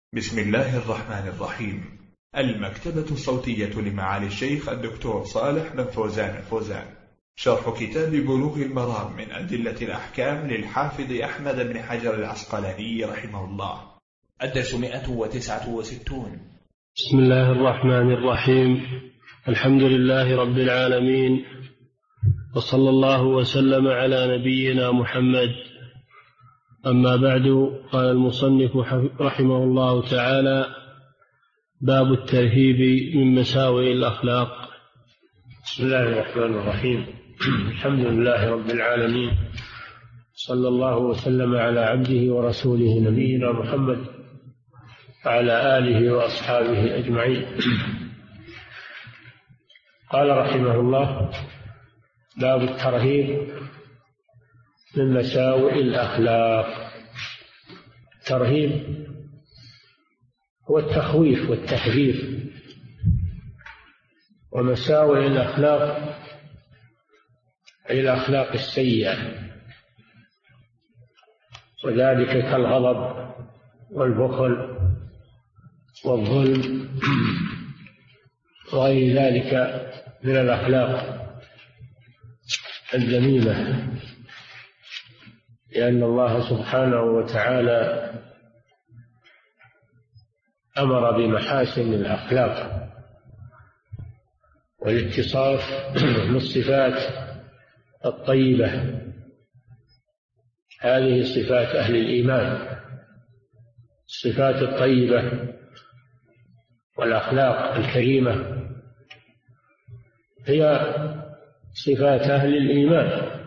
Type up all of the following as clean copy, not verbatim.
بسم الله الرحمن الرحيم. المكتبة الصوتية لمعالي الشيخ الدكتور صالح بن فوزان الفوزان، شرح كتاب بلوغ المرام من أدلة الأحكام للحافظ أحمد بن حجر العسقلاني رحمه الله. الدرس 169. بسم الله الرحمن الرحيم. الحمد لله رب العالمين، وصلى الله وسلم على نبينا محمد. أما بعد، قال المصنف رحمه الله تعالى: باب الترهيب من مساوئ الأخلاق. بسم الله الرحمن الرحيم. الحمد لله رب العالمين، صلى الله وسلم على عبده ورسوله نبينا محمد وعلى آله وأصحابه أجمعين. قال رحمه الله: باب الترهيب من مساوئ الأخلاق. الترهيب هو التخويف والتحذير، ومساوئ الأخلاق أي الأخلاق السيئة، وذلك كالغضب والبخل والظلم وغير ذلك من الأخلاق الذميمة، لأن الله سبحانه وتعالى أمر بمحاسن الأخلاق والاتصاف بالصفات الطيبة. هذه صفات أهل الإيمان، الصفات الطيبة والأخلاق الكريمة هي صفات أهل الإيمان.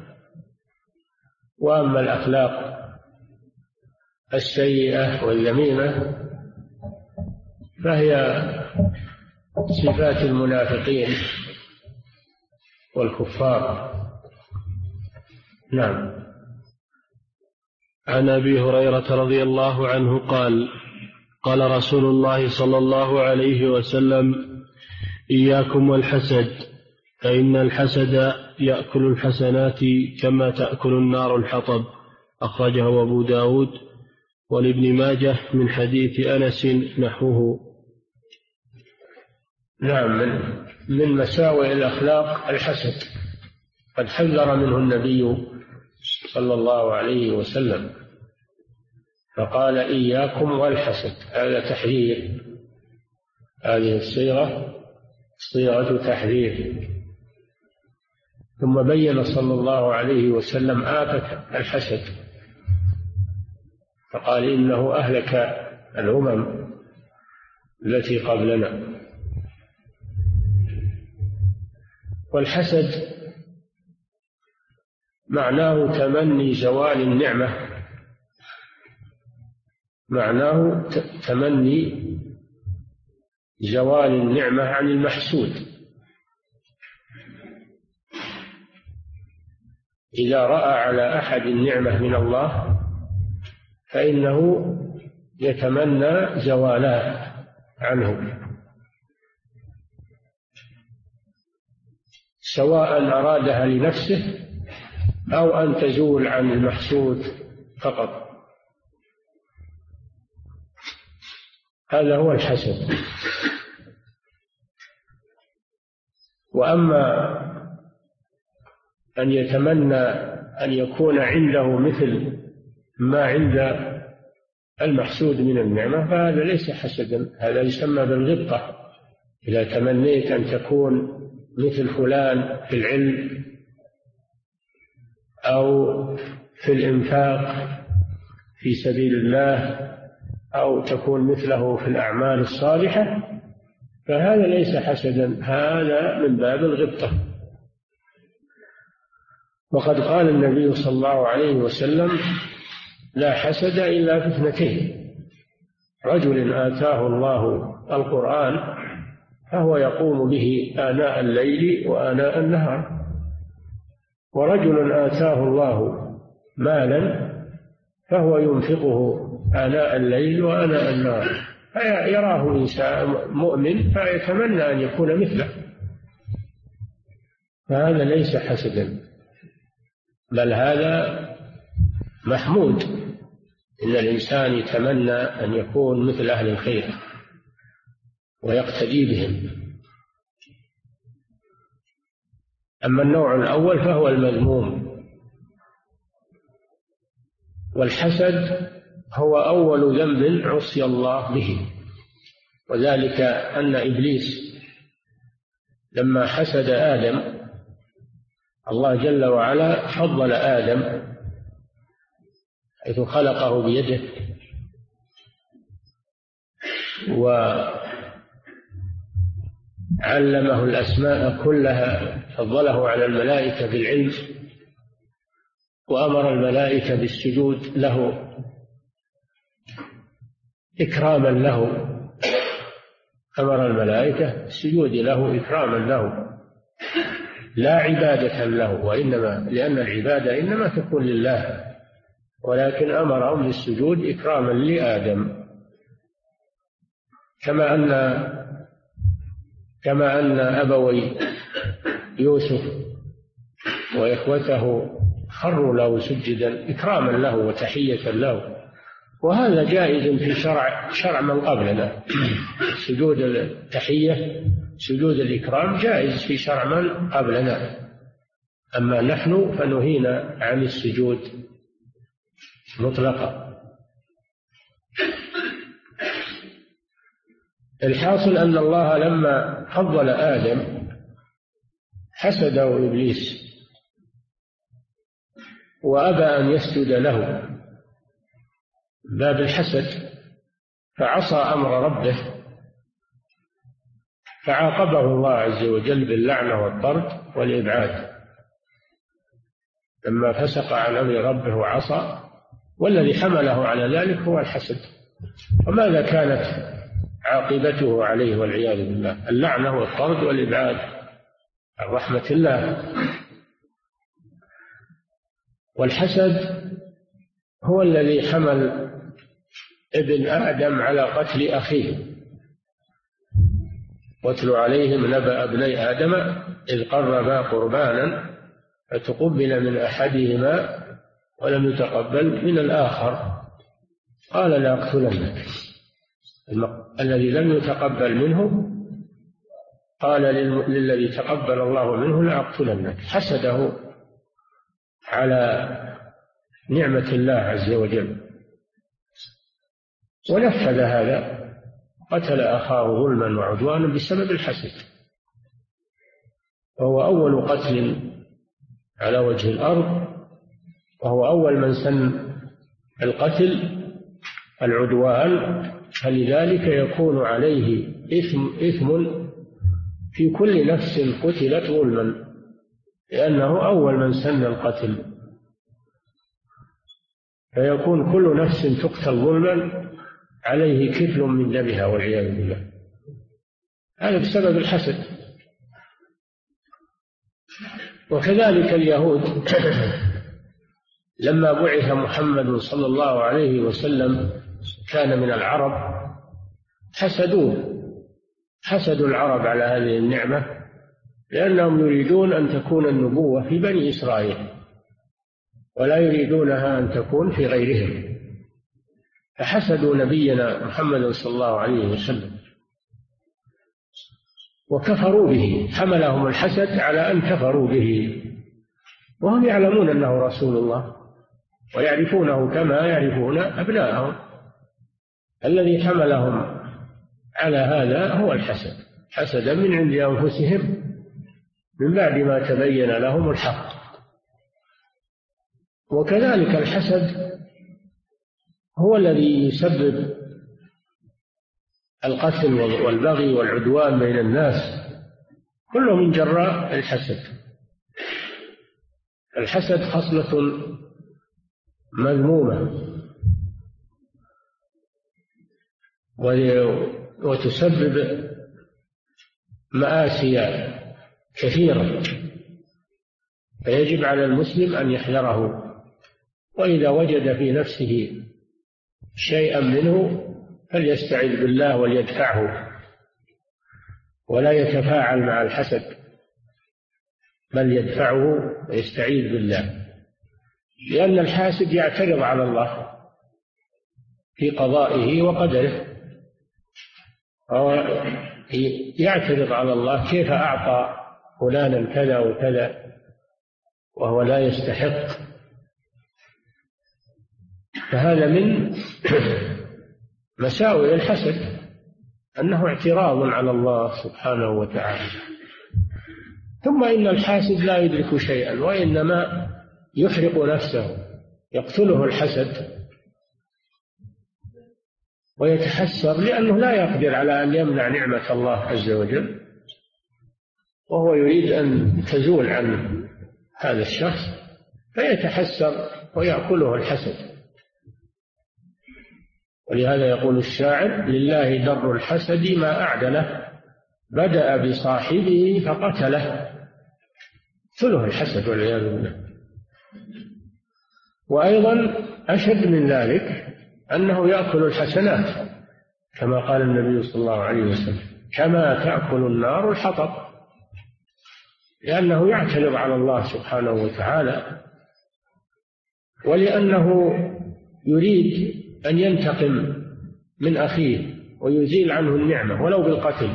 وأما الأخلاق السيئة والذميمة فهي صفات المنافقين والكفار. نعم. عن أبي هريرة رضي الله عنه قال: قال رسول الله صلى الله عليه وسلم: إياكم والحسد، فإن الحسد يأكل الحسنات كما تأكل النار الحطب. أخرجه أبو داود ولابن ماجه من حديث أنس نحوه. نعم. من مساوئ الأخلاق الحسد، قد حذر منه النبي صلى الله عليه وسلم، فقال: إياكم والحسد. هذا تحذير، هذه الصيغة صيغة تحذير. ثم بين صلى الله عليه وسلم آفة الحسد، فقال: إنه أهلك الأمم التي قبلنا. والحسد معناه تمني زوال النعمة، معناه تمني زوال النعمة عن المحسود. إذا رأى على أحد النعمة من الله فإنه يتمنى زوالها عنه، سواء أرادها لنفسه أو أن تزول عن المحسود فقط. هذا هو الحسد. وأما أن يتمنى أن يكون عنده مثل ما عند المحسود من النعمة فهذا ليس حسدا، هذا يسمى بالغبطة. إذا تمنيت أن تكون مثل فلان في العلم أو في الإنفاق في سبيل الله أو تكون مثله في الأعمال الصالحة فهذا ليس حسدا، هذا من باب الغبطة. وقد قال النبي صلى الله عليه وسلم: لا حسد إلا في اثنتين: رجل آتاه الله القرآن فهو يقوم به آناء الليل وآناء النهار، ورجل آتاه الله مالا فهو ينفقه آناء الليل وآناء النهار، فيراه إنسان مؤمن فيتمنى أن يكون مثله، فهذا ليس حسدا، بل هذا محمود. إن الإنسان يتمنى أن يكون مثل أهل الخير ويقتدي بهم. أما النوع الأول فهو المذموم. والحسد هو أول ذنب عصي الله به، وذلك أن إبليس لما حسد آدم الله جل وعلا فضل آدم حيث خلقه بيده وعلمه الأسماء كلها، فضله على الملائكة بالعلم، وأمر الملائكة بالسجود له إكراما له، أمر الملائكة بالسجود له إكراما له لا عبادة له، وإنما لأن العبادة إنما تكون لله، ولكن أمرهم بالسجود إكراما لآدم. كما أن أبوي يوسف وإخوته خروا له سجدا إكراما له وتحية له، وهذا جائز في شرع من قبلنا. سجود التحية سجود الإكرام جائز في شرع من قبلنا، أما نحن فنهينا عن السجود مطلقا. الحاصل أن الله لما فضل آدم حسده إبليس وأبى أن يسجد له باب الحسد، فعصى أمر ربه فعاقبه الله عز وجل باللعنة والطرد والإبعاد لما فسق عن أمر ربه وعصى، والذي حمله على ذلك هو الحسد. وماذا كانت عاقبته عليه والعياذ بالله؟ اللعنة والطرد والإبعاد عن رحمة الله. والحسد هو الذي حمل ابن آدم على قتل أخيه. واتل عليهم نبأ ابني آدم إذ قربا قربانا فتقبل من أحدهما ولم يتقبل من الآخر قال لأقتلنك. الذي لم يتقبل منه قال للذي تقبل الله منه لأقتلنك، حسده على نعمة الله عز وجل ونفذ هذا، قتل أخاه ظلما وعدوانا بسبب الحسد. وهو أول قتل على وجه الأرض، وهو أول من سن القتل العدوان، فلذلك يكون عليه إثم في كل نفس قتلت ظلما، لأنه أول من سن القتل، فيكون كل نفس تقتل ظلما عليه كفل من دمها والعياذ بالله. هذا بسبب الحسد. وكذلك اليهود لما بعث محمد صلى الله عليه وسلم كان من العرب، حسدوا العرب على هذه النعمة، لأنهم يريدون أن تكون النبوة في بني إسرائيل ولا يريدونها أن تكون في غيرهم، فحسدوا نبينا محمد صلى الله عليه وسلم وكفروا به، حملهم الحسد على أن كفروا به، وهم يعلمون أنه رسول الله ويعرفونه كما يعرفون أبناءهم. الذي حملهم على هذا هو الحسد، حسدا من عند أنفسهم من بعد ما تبين لهم الحق. وكذلك الحسد هو الذي يسبب القتل والبغي والعدوان بين الناس، كله من جراء الحسد. الحسد خصلة مذمومة وتسبب مآسي كثيرة، فيجب على المسلم أن يحذره، وإذا وجد في نفسه شيئا منه فليستعذ بالله وليدفعه، ولا يتفاعل مع الحسد بل يدفعه ويستعيذ بالله، لأن الحاسد يعترض على الله في قضائه وقدره، أو يعترض على الله كيف أعطى فلانا كذا وكذا وهو لا يستحق. فهذا من مساوئ الحسد، أنه اعتراض على الله سبحانه وتعالى. ثم إن الحاسد لا يدرك شيئا، وإنما يحرق نفسه، يقتله الحسد ويتحسر لأنه لا يقدر على أن يمنع نعمة الله عز وجل، وهو يريد أن تزول عن هذا الشخص، فيتحسر ويأكله الحسد. ولهذا يقول الشاعر: لله در الحسد ما أعدله، بدأ بصاحبه فقتله. قتله الحسد والعياذ بالله. وأيضا أشد من ذلك أنه يأكل الحسنات، كما قال النبي صلى الله عليه وسلم: كما تأكل النار الحطب، لأنه يعترض على الله سبحانه وتعالى، ولأنه يريد أن ينتقم من أخيه ويزيل عنه النعمة ولو بالقتل،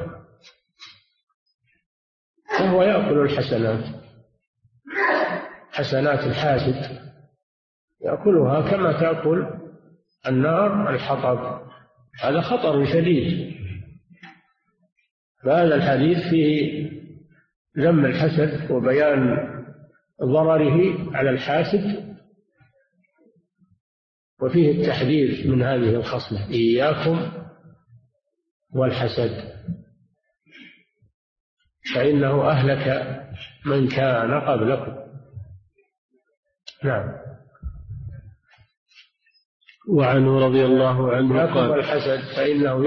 فهو يأكل الحسنات، حسنات الحاسد يأكلها كما تأكل النار الحطب. هذا خطر شديد. فهذا الحديث فيه ذم الحسد وبيان ضرره على الحاسد، وفيه التحذير من هذه الخصلة: إياكم والحسد فإنه أهلك من كان قبلكم. نعم. وعنه رضي الله عنه قال: الحسد فإنه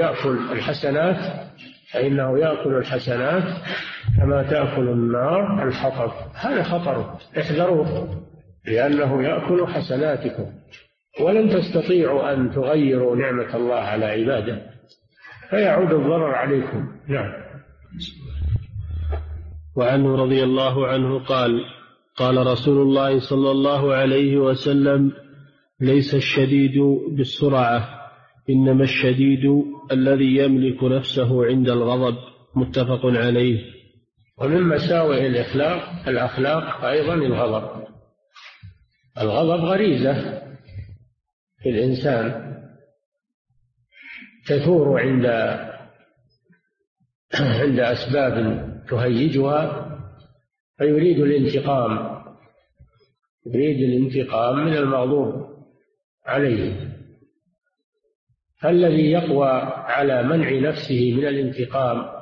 يأكل الحسنات كما تأكل النار الحطب. هذا خطر، احذروه، لأنه يأكل حسناتكم، ولن تستطيعوا أن تغيروا نعمة الله على عباده، فيعود الضرر عليكم. نعم. وعنه رضي الله عنه قال: قال رسول الله صلى الله عليه وسلم: ليس الشديد بالسرعة، إنما الشديد الذي يملك نفسه عند الغضب. متفق عليه. ومن مساوئ الأخلاق أيضا الغضب غريزة في الإنسان تثور عند أسباب تهيجها، فيريد الانتقام من المغضوب عليه. فالذي يقوى على منع نفسه من الانتقام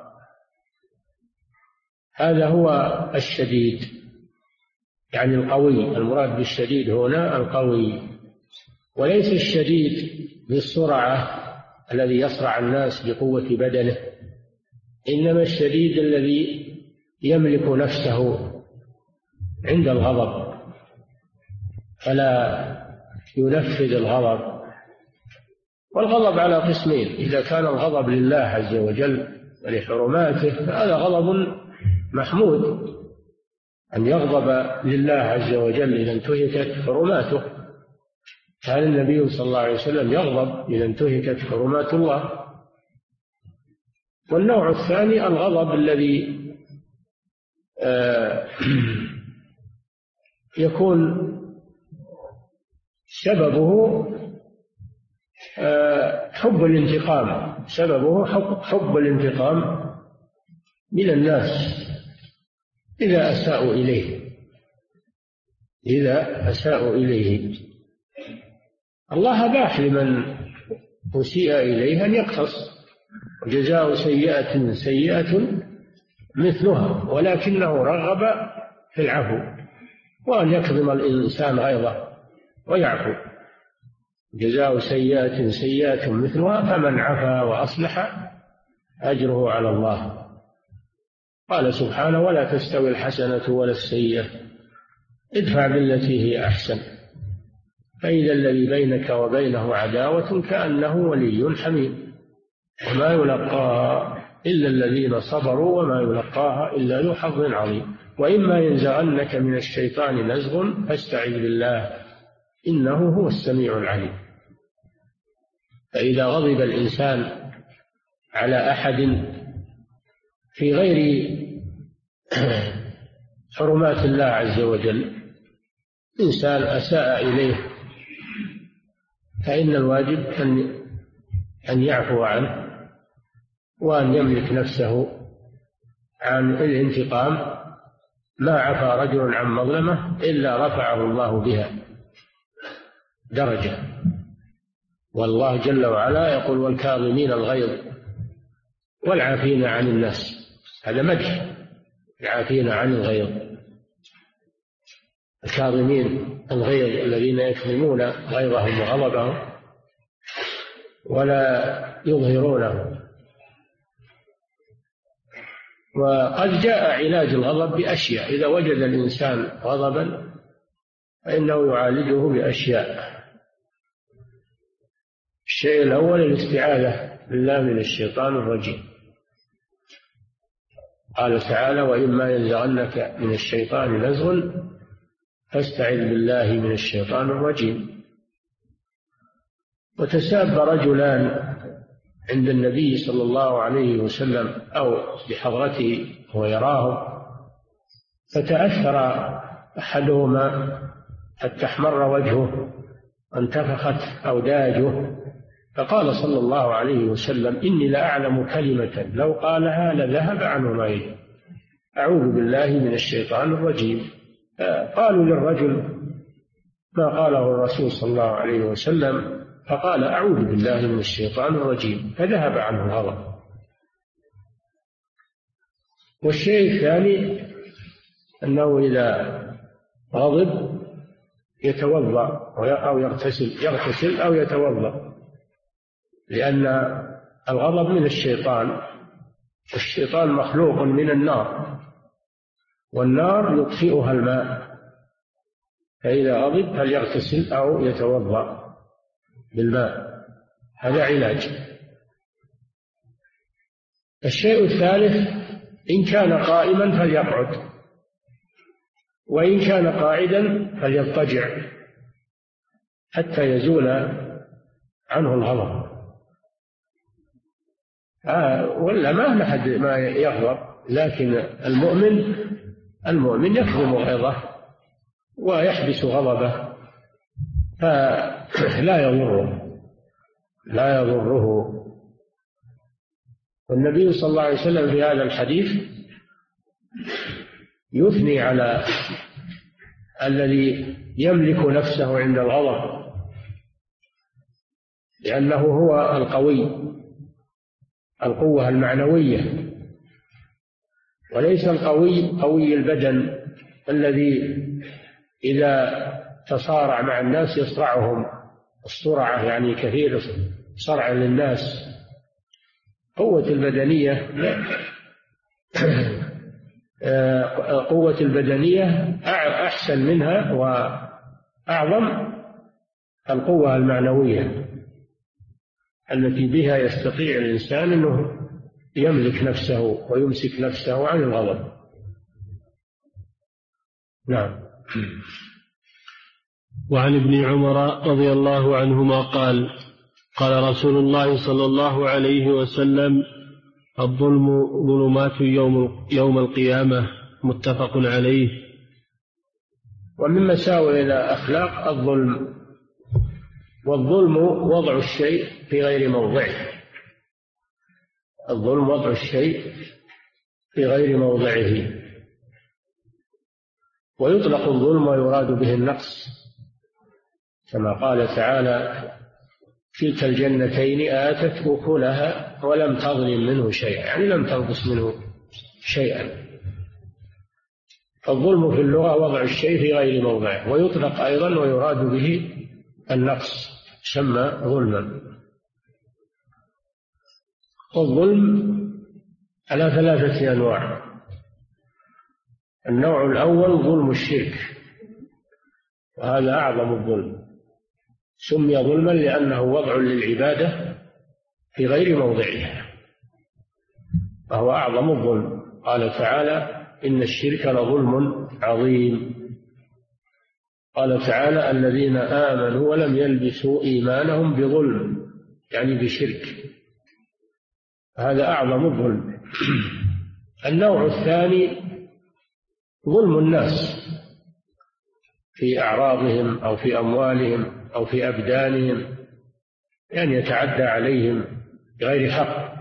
هذا هو الشديد، يعني القوي. المراد بالشديد هنا القوي، وليس الشديد بالسرعة الذي يصرع الناس بقوة بدنه، إنما الشديد الذي يملك نفسه عند الغضب فلا ينفذ الغضب. والغضب على قسمين: إذا كان الغضب لله عز وجل ولحرماته فهذا غضب محمود، أن يغضب لله عز وجل إذا انتهكت حرماته. كان النبي صلى الله عليه وسلم يغضب إذا انتهكت حرمات الله. والنوع الثاني الغضب الذي يكون سببه حب الانتقام من الناس إذا أساءوا إليه. الله أباح لمن أسيء إليه أن يقتص، جزاء سيئة مثلها، ولكنه رغب في العفو وأن يكظم الإنسان غيظه ويعفو. جزاء سيئة مثلها فمن عفا وأصلح أجره على الله. قال سبحانه: ولا تستوي الحسنة ولا السيئة، ادفع بالتي هي أحسن، فإذا الذي بينك وبينه عداوة كأنه ولي حميم، وما يلقاها إلا الذين صبروا وما يلقاها إلا ذو حظ عظيم. وإما ينزغنك من الشيطان نزغ فاستعذ بالله إنه هو السميع العليم. فإذا غضب الإنسان على أحد في غير حرمات الله عز وجل، إنسان أساء إليه، فإن الواجب أن يعفو عنه وأن يملك نفسه عن الانتقام. ما عفا رجل عن مظلمة إلا رفعه الله بها درجة. والله جل وعلا يقول: والكاظمين الغيظ والعافين عن الناس. هذا مدح، العافين عن الغيظ. الكاظمين الغيظ الذين يكظمون غيظهم وغضبهم ولا يظهرونه. وقد جاء علاج الغضب بأشياء. إذا وجد الإنسان غضبا فإنه يعالجه بأشياء. الشيء الأول الاستعاذة بالله من الشيطان الرجيم. قال تعالى: وإما ينزغنك من الشيطان نزغ فاستعذ بالله من الشيطان الرجيم. وتساب رجلان عند النبي صلى الله عليه وسلم أو بحضرته ويراه، فتأثر أحدهما حتى احمر وجهه وانتفخت أوداجه، فقال صلى الله عليه وسلم: إني لأعلم كلمة لو قالها لذهب عنه ما يجب. أعوذ بالله من الشيطان الرجيم. قالوا للرجل ما قاله الرسول صلى الله عليه وسلم، فقال: أعوذ بالله من الشيطان الرجيم، فذهب عنه الغضب. والشيء الثاني أنه إذا غضب يتوضأ أو يغتسل أو يتوضأ، لأن الغضب من الشيطان، والشيطان مخلوق من النار، والنار يطفئها الماء، فإذا غضب فليغتسل أو يتوضأ بالماء. هذا علاج. الشيء الثالث: إن كان قائما فليقعد، وإن كان قاعدا فليضطجع حتى يزول عنه الغضب. ولا ما أحد ما يغضب، لكن المؤمن يكظم غيظه ويحبس غضبه، فلا يضره. والنبي صلى الله عليه وسلم في هذا الحديث يثني على الذي يملك نفسه عند الغضب، لأنه هو القوي، القوة المعنوية، وليس القوي قوي البدن الذي إذا تصارع مع الناس يصرعهم الصرعة، يعني كثير صرع للناس. قوة البدنية أحسن منها وأعظم القوة المعنوية التي بها يستطيع الإنسان أنه يملك نفسه ويمسك نفسه عن الغضب. نعم. وعن ابن عمر رضي الله عنهما قال: قال رسول الله صلى الله عليه وسلم: الظلم ظلمات يوم القيامة. متفق عليه. ومن مساوئ الأخلاق الظلم، والظلم وضع الشيء في غير موضعه. الظلم وضع الشيء في غير موضعه. ويطلق الظلم ويراد به النقص، كما قال تعالى: تلك الجنتين آتت أكلها ولم تظلم منه شيئا، يعني لم تنقص منه شيئا. فالظلم في اللغة وضع الشيء في غير موضعه، ويطلق أيضا ويراد به النقص، سمى ظلما. والظلم على 3 أنواع. النوع الأول ظلم الشرك، وهذا أعظم الظلم، سمي ظلما لأنه وضع للعبادة في غير موضعها، وهو أعظم الظلم. قال تعالى: إن الشرك لظلم عظيم. قال تعالى: الذين آمنوا ولم يلبسوا إيمانهم بظلم يعني بشرك، هذا أعظم الظلم. النوع الثاني ظلم الناس في أعراضهم أو في أموالهم أو في أبدانهم، يعني يتعدى عليهم بغير حق،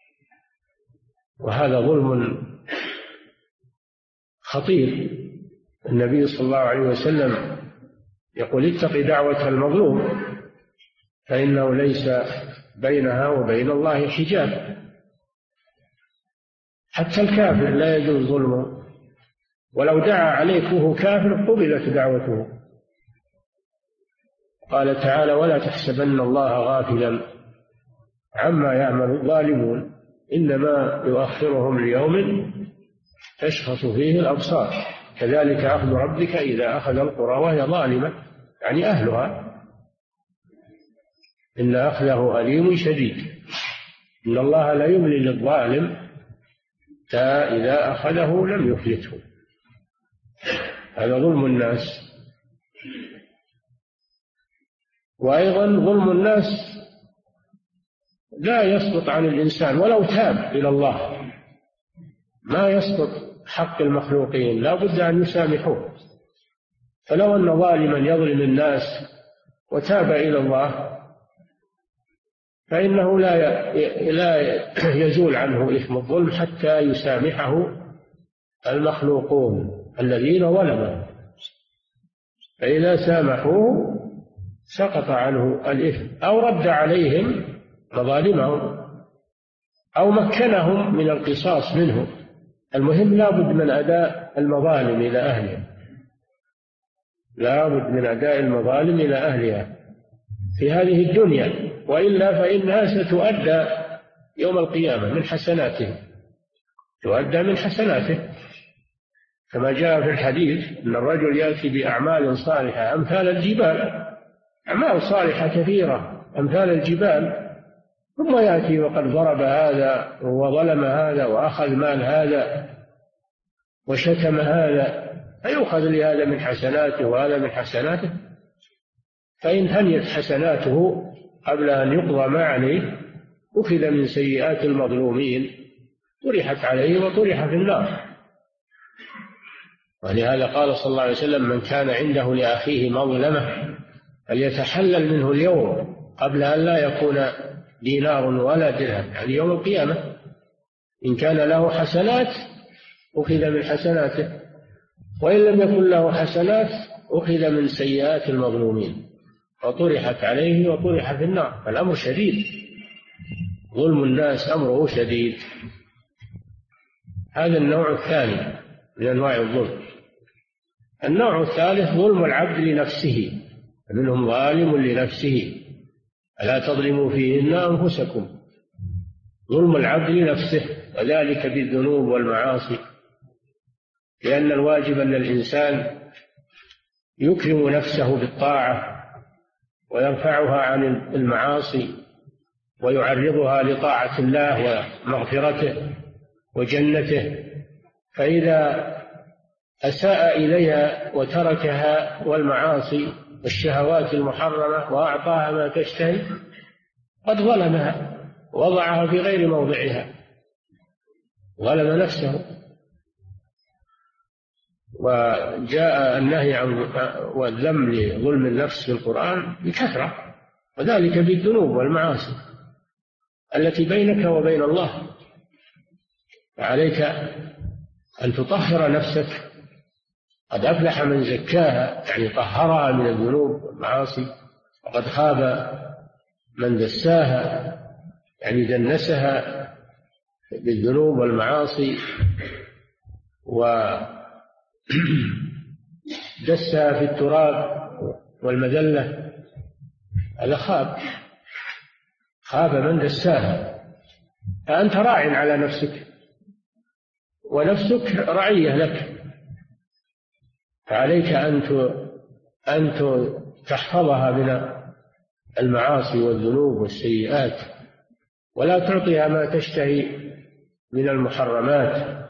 وهذا ظلم خطير. النبي صلى الله عليه وسلم يقول: اتق دعوة المظلوم فإنه ليس بينها وبين الله حجاب. حتى الكافر لا يجوز ظلمه، ولو دعا عليك وهو كافر قبلت دعوته. قال تعالى: ولا تحسبن الله غافلا عما يعمل الظالمون إنما يؤخرهم ليوم تشخص فيه الأبصار كذلك أخذ ربك إذا أخذ القرى وهي ظالمة، يعني أهلها، إن أخذه أليم شديد. إن الله لا يملي للظالم حتى إذا أخذه لم يفلته. هذا ظلم الناس. وأيضا ظلم الناس لا يسقط عن الإنسان ولو تاب إلى الله، ما يسقط حق المخلوقين، لا بد أن يسامحوه. فلو أن ظالما يظلم الناس وتاب إلى الله فإنه لا يزول عنه إثم الظلم حتى يسامحه المخلوقون الذين ظلموا، فإذا سامحوه سقط عنه الإثم، أو رد عليهم مظالمهم، أو مكنهم من القصاص منه. المهم لا بد من أداء المظالم إلى أهلها، لا بد من أداء المظالم إلى أهلها في هذه الدنيا، وإلا فإنها ستؤدى يوم القيامة من حسناته، تؤدى من حسناته، كما جاء في الحديث أن الرجل يأتي بأعمال صالحة أمثال الجبال، أعمال صالحة كثيرة أمثال الجبال، ثم يأتي وقد ضرب هذا وظلم هذا وأخذ مال هذا وشتم هذا، فيؤخذ لهذا من حسناته وهذا من حسناته، فإن هنيت حسناته قبل أن يقضى ما عليه أخذ من سيئات المظلومين طرحت عليه وطرح في النار. ولهذا قال صلى الله عليه وسلم: من كان عنده لأخيه مظلمة فليتحلل منه اليوم قبل أن لا يكون دينار ولا درهم، يعني يوم القيامة. إن كان له حسنات أخذ من حسناته، وإن لم يكن له حسنات أخذ من سيئات المظلومين وطرحت عليه وطرح في النار. فالأمر شديد، ظلم الناس أمره شديد. هذا النوع الثاني من أنواع الظلم. النوع الثالث ظلم العبد لنفسه، منهم ظالم لنفسه ألا تظلموا فيهن أنفسكم. ظلم العبد لنفسه، وذلك بالذنوب والمعاصي، لأن الواجب أن الإنسان يكرم نفسه بالطاعة ويرفعها عن المعاصي ويعرضها لطاعة الله ومغفرته وجنته، فإذا أساء إليها وتركها والمعاصي والشهوات المحرمة وأعطاها ما تشتهي قد ظلمها، وضعها في غير موضعها، ظلم نفسه. وجاء النهي عن والذم لظلم النفس في القرآن بكثرة، وذلك بالذنوب والمعاصي التي بينك وبين الله. فعليك أن تطهر نفسك. قد أفلح من زكاها، يعني طهرها من الذنوب والمعاصي، وقد خاب من دساها، يعني دنسها بالذنوب والمعاصي ودسها في التراب والمذلة. هذا خاب من دساها. فأنت راع على نفسك، ونفسك رعية لك، فعليك أن تحفظها من المعاصي والذنوب والسيئات، ولا تعطيها ما تشتهي من المحرمات،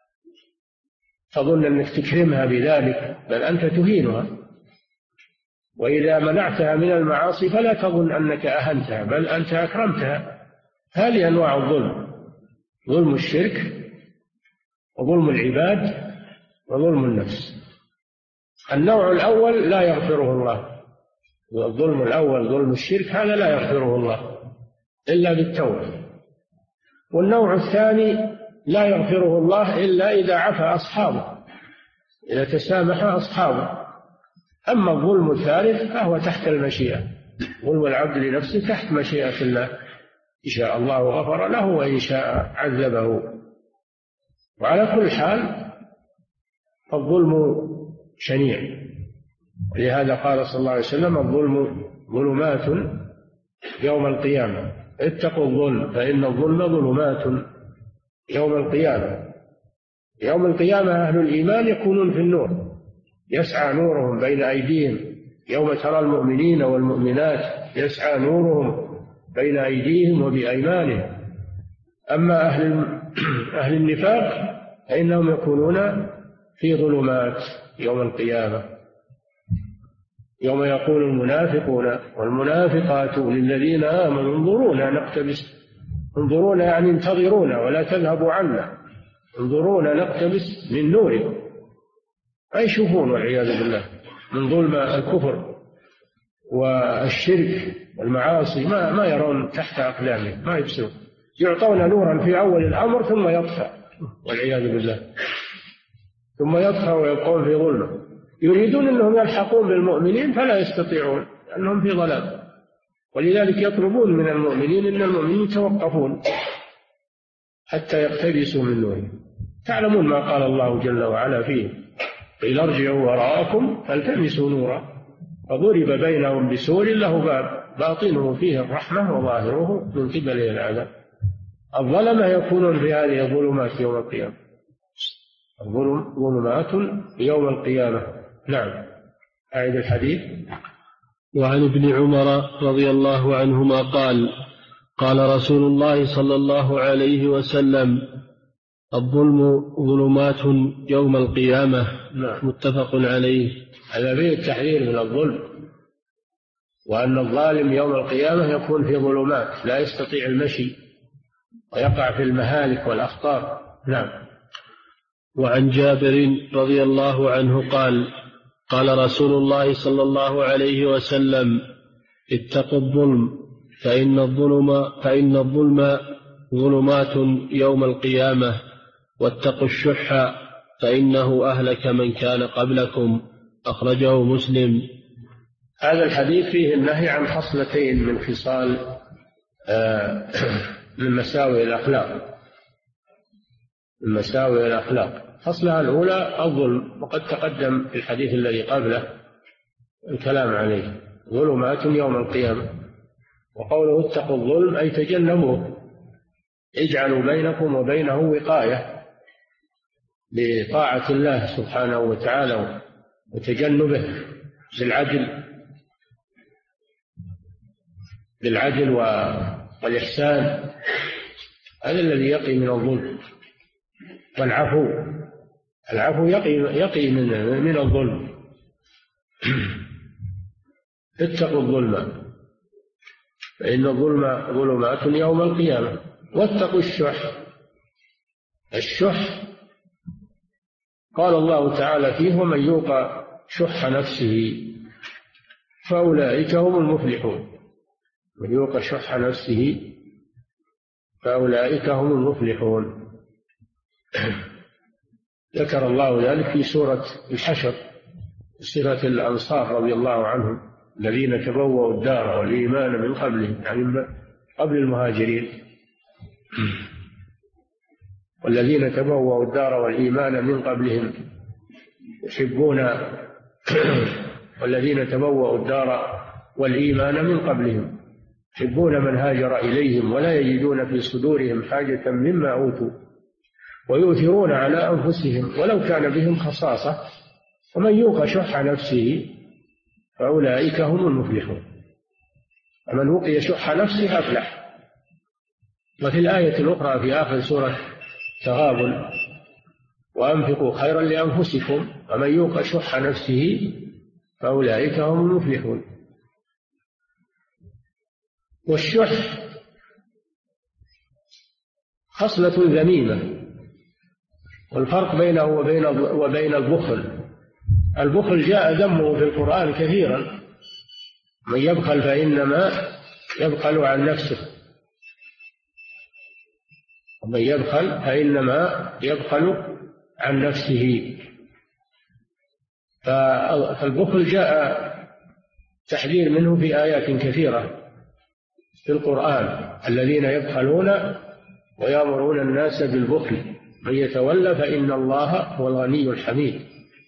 تظن أنك تكرمها بذلك، بل أنت تهينها. وإذا منعتها من المعاصي فلا تظن أنك أهنتها، بل أنت أكرمتها. هذه أنواع الظلم: ظلم الشرك، وظلم العباد، وظلم النفس. النوع الأول لا يغفره الله، الظلم الأول ظلم الشرك، هذا لا يغفره الله إلا بالتوبة. والنوع الثاني لا يغفره الله إلا إذا عفى أصحابه، إذا تسامح أصحابه. أما الظلم الثالث فهو تحت المشيئة، ظلم العبد لنفسه تحت مشيئة الله، إن شاء الله غفر له وإن شاء عذبه. وعلى كل حال الظلم شنيع، ولهذا قال صلى الله عليه وسلم: الظلم ظلمات يوم القيامة، اتقوا الظلم فإن الظلم ظلمات يوم القيامة. يوم القيامة أهل الإيمان يكونون في النور، يسعى نورهم بين أيديهم. يوم ترى المؤمنين والمؤمنات يسعى نورهم بين أيديهم وبأيمانهم. أما أهل النفاق فإنهم يكونون في ظلمات يوم القيامة. يوم يقول المنافقون والمنافقات للذين آمنوا انظرونا نقتبس، انظرونا يعني انتظرونا ولا تذهبوا عنا، انظرونا نقتبس من نوركم. أي يشوفون والعياذ بالله من ظلم الكفر والشرك والمعاصي، ما يرون تحت أقدامهم، ما يبصرون. يعطون نورا في أول الأمر ثم يطفأ والعياذ بالله، ثم يطفأ ويبقون في ظلمه. يريدون أنهم يلحقون بالمؤمنين فلا يستطيعون لأنهم في ضلال، ولذلك يطلبون من المؤمنين أن المؤمنين يتوقفون حتى يقتبسوا من نورهم. تعلمون ما قال الله جل وعلا فيه: قيل ارجعوا وراءكم فالتمسوا نورا فضرب بينهم بسور له باب باطنه فيه الرحمة وظاهره من قبله العذاب. الظلمة يكونون في هذه الظلمات يوم القيامة، الظلم ظلمات يوم القيامة. نعم. أعيد الحديث. وعن ابن عمر رضي الله عنهما قال: قال رسول الله صلى الله عليه وسلم: الظلم ظلمات يوم القيامة. متفق عليه. هذا فيه التحذير من الظلم، وأن الظالم يوم القيامة يكون في ظلمات لا يستطيع المشي ويقع في المهالك والأخطار. نعم. وعن جابر رضي الله عنه قال: قال رسول الله صلى الله عليه وسلم: اتقوا الظلم فإن الظلم ظلمات يوم القيامة، واتقوا الشح فإنه أهلك من كان قبلكم. أخرجه مسلم. هذا الحديث فيه النهي عن خصلتين من خصال من مساوئ الأخلاق، من مساوئ الأخلاق. خصلها الأولى الظلم، وقد تقدم في الحديث الذي قبله الكلام عليه: ظلمات يوم القيامة. وقوله اتقوا الظلم أي تجنبوه، اجعلوا بينكم وبينه وقاية بطاعة الله سبحانه وتعالى وتجنبه بالعدل والإحسان. هذا الذي يقي من الظلم. والعفو يقي من الظلم. اتقوا الظلم فإن الظلم ظلمات يوم القيامة، واتقوا الشح قال الله تعالى فيه: ومن يوق شح نفسه فأولئك هم المفلحون. من يوق شح نفسه فأولئك هم المفلحون. ذكر الله ذلك في سورة الحشر، صفة الأنصار رضي الله عنهم الذين تبوأوا الدار والإيمان من قبلهم، يعني قبل المهاجرين. والذين تبوأوا الدار والإيمان من قبلهم والذين تبوأوا الدار والإيمان من قبلهم يحبون من هاجر إليهم ولا يجدون في صدورهم حاجة مما أوتوا ويؤثرون على أنفسهم ولو كان بهم خصاصة ومن يوق شح نفسه فأولئك هم المفلحون. ومن وقي شح نفسه أفلح. وفي الآية الأخرى في آخر سورة تغابن: وأنفقوا خيرا لأنفسكم ومن يوق شح نفسه فأولئك هم المفلحون. والشح خصلة ذميمة، والفرق بينه وبين البخل جاء ذمه في القرآن كثيرا: من يبخل فإنما يبخل عن نفسه، ومن يبخل فإنما يبخل عن نفسه. فالبخل جاء تحذير منه في آيات كثيرة في القرآن: الذين يبخلون ويأمرون الناس بالبخل من يتولى فإن الله هو الغني الحميد.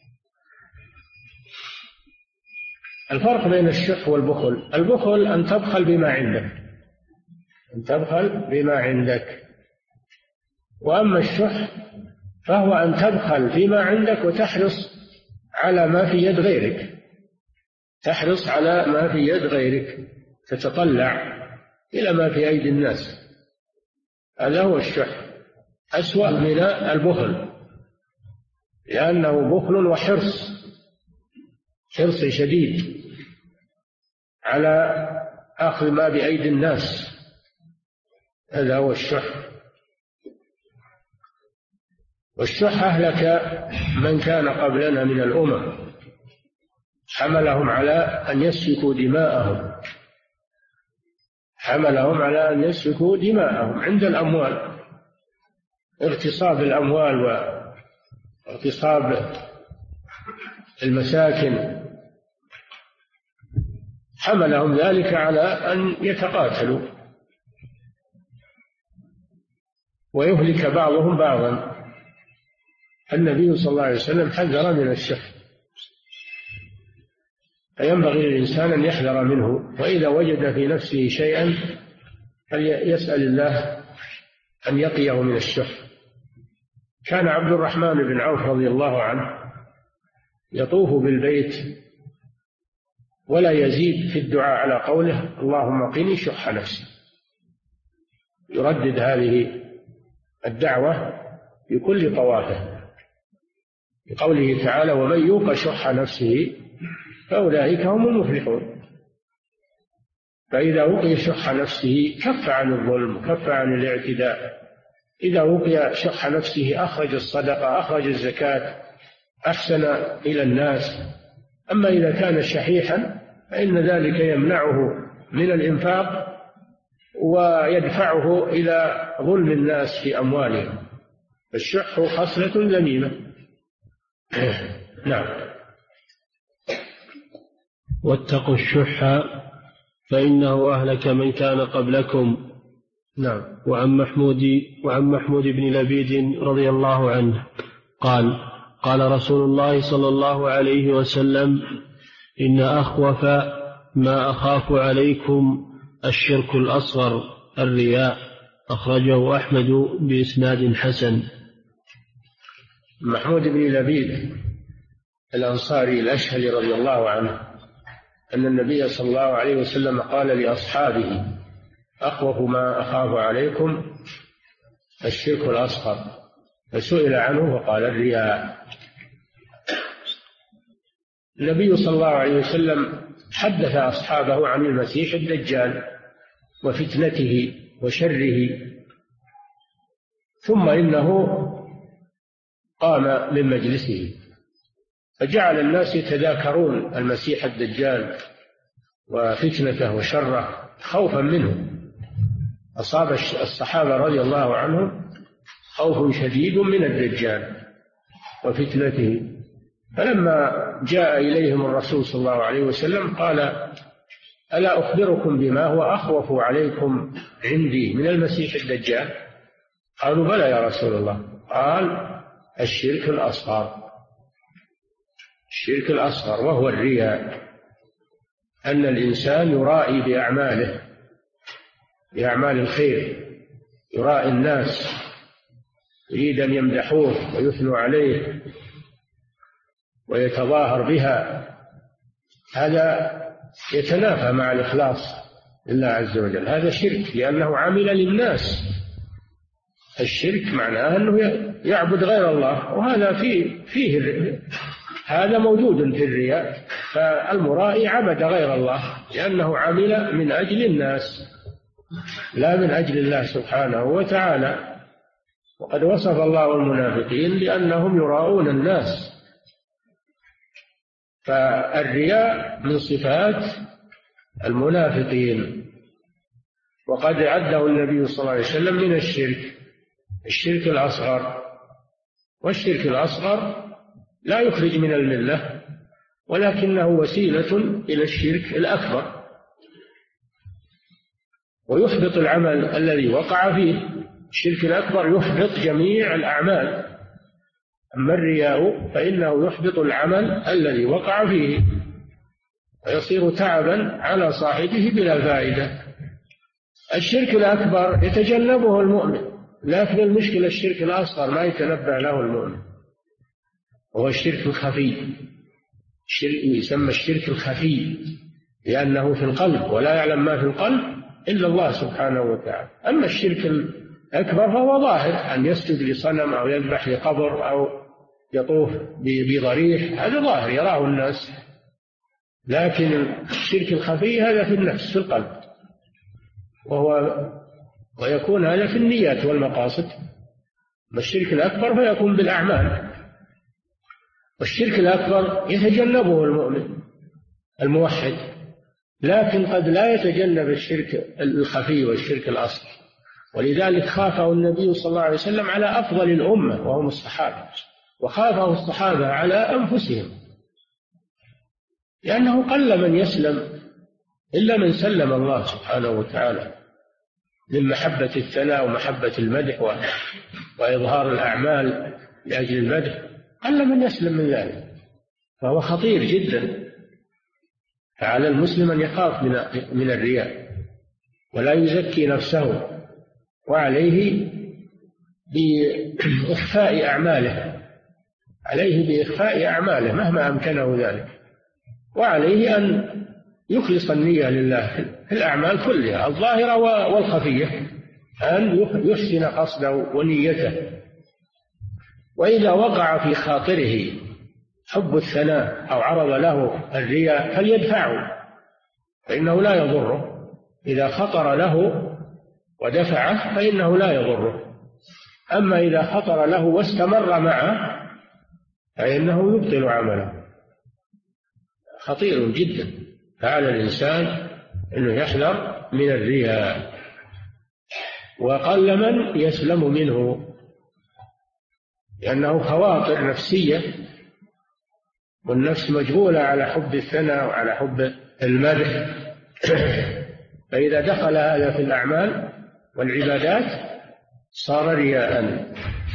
الفرق بين الشح والبخل: البخل أن تبخل بما عندك، أن تبخل بما عندك، وأما الشح فهو أن تبخل فيما عندك وتحرص على ما في يد غيرك، تحرص على ما في يد غيرك، تتطلع إلى ما في أيدي الناس. هذا هو الشح، أسوأ من البخل، لأنه بخل وحرص، حرص شديد على أخذ ما بأيدي الناس. هذا هو الشح. والشح أهلك من كان قبلنا من الأمم، حملهم على أن يسفكوا دماءهم، حملهم على أن يسفكوا دماءهم عند الأموال، اغتصاب الأموال واغتصاب المساكن، حملهم ذلك على أن يتقاتلوا ويهلك بعضهم بعضا. النبي صلى الله عليه وسلم حذر من الشح، فينبغي للإنسان أن يحذر منه، وإذا وجد في نفسه شيئا فليسأل الله أن يقيه من الشح. كان عبد الرحمن بن عوف رضي الله عنه يطوف بالبيت ولا يزيد في الدعاء على قوله اللهم قني شح نفسي، يردد هذه الدعوة في كل طوافه بقوله تعالى ومن يوق شح نفسه فأولئك هم المفلحون. فإذا وقي شح نفسه كف عن الظلم، كف عن الاعتداء. إذا وقي شح نفسه أخرج الصدقة، أخرج الزكاة، أحسن إلى الناس. أما إذا كان شحيحا فإن ذلك يمنعه من الإنفاق ويدفعه إلى ظلم الناس في أموالهم. الشح خصلة ذميمة. نعم. واتقوا الشح فإنه أهلك من كان قبلكم. نعم. وعن محمود بن لبيد رضي الله عنه قال قال رسول الله صلى الله عليه وسلم إن أخوف ما أخاف عليكم الشرك الأصغر الرياء. أخرجه أحمد بإسناد حسن. محمود بن لبيد الأنصاري الأشهلي رضي الله عنه أن النبي صلى الله عليه وسلم قال لأصحابه أخوف ما أخاف عليكم الشرك الأصغر، فسئل عنه فقال الرياء. النبي صلى الله عليه وسلم حدث أصحابه عن المسيح الدجال وفتنته وشره، ثم إنه قام من مجلسه فجعل الناس يتذاكرون المسيح الدجال وفتنته وشره خوفا منه. أصاب الصحابة رضي الله عنهم خوف شديد من الدجال وفتنته، فلما جاء إليهم الرسول صلى الله عليه وسلم قال ألا أخبركم بما هو أخوف عليكم عندي من المسيح الدجال؟ قالوا بلى يا رسول الله. قال الشرك الأصغر، الشرك الأصغر وهو الرياء، أن الإنسان يرائي بأعماله، بأعمال الخير، يرائي الناس، يريد أن يمدحوه ويثنوا عليه ويتظاهر بها، هذا يتنافى مع الإخلاص لله عز وجل، هذا شرك لأنه عمل للناس. الشرك معناه أنه يعبد غير الله، وهذا فيه هذا موجود في الرياء، فالمرائي عبد غير الله لأنه عمل من أجل الناس لا من أجل الله سبحانه وتعالى. وقد وصف الله المنافقين بأنهم يراءون الناس. فالرياء من صفات المنافقين، وقد عده النبي صلى الله عليه وسلم من الشرك الأصغر. والشرك الأصغر لا يخرج من الملة، ولكنه وسيلة إلى الشرك الأكبر، ويحبط العمل الذي وقع فيه. الشرك الأكبر يحبط جميع الأعمال، أما الرياء فإنه يحبط العمل الذي وقع فيه ويصير تعبا على صاحبه بلا فائدة. الشرك الأكبر يتجنبه المؤمن، لكن المشكلة الشرك الأصغر ما يتنبه له المؤمن، وهو الشرك الخفي. يسمى الشرك الخفي لأنه في القلب، ولا يعلم ما في القلب إلا الله سبحانه وتعالى. أما الشرك الأكبر فهو ظاهر، أن يسجد لصنم أو يذبح لقبر أو يطوف بضريح، هذا ظاهر يراه الناس. لكن الشرك الخفي هذا في النفس في القلب، ويكون هذا في النيات والمقاصد. أما الشرك الأكبر فيكون بالأعمال. والشرك الأكبر يتجنبه المؤمن الموحد، لكن قد لا يتجنب الشرك الخفي والشرك الأصغر. ولذلك خافه النبي صلى الله عليه وسلم على أفضل الأمة وهم الصحابة، وخافه الصحابة على أنفسهم، لأنه قل من يسلم إلا من سلم الله سبحانه وتعالى من محبة الثناء ومحبة المدح وإظهار الأعمال لأجل المدح، قل من يسلم من ذلك. فهو خطير جدا. فعلى المسلم أن يخاف من الرياء ولا يزكي نفسه، وعليه بإخفاء أعماله، مهما أمكنه ذلك. وعليه أن يخلص النية لله في الأعمال كلها الظاهرة والخفية، أن يحسن قصده ونيته. وإذا وقع في خاطره حب الثناء أو عرض له الرياء فليدفعه، فإنه لا يضره. إذا خطر له ودفعه فإنه لا يضره. أما إذا خطر له واستمر معه فإنه يبطل عمله. خطير جدا. فعلى الإنسان أنه يحذر من الرياء، وقل من يسلم منه، لأنه خواطر نفسية، والنفس مجبولة على حب الثناء وعلى حب المدح. فإذا دخل هذا في الأعمال والعبادات صار رياء.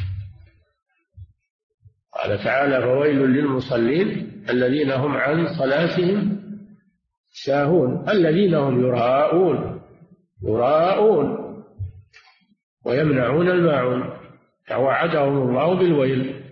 قال تعالى: فويل للمصلين الذين هم عن صلاتهم ساهون الذين هم يراءون ويمنعون الماعون توعدهم الله بالويل.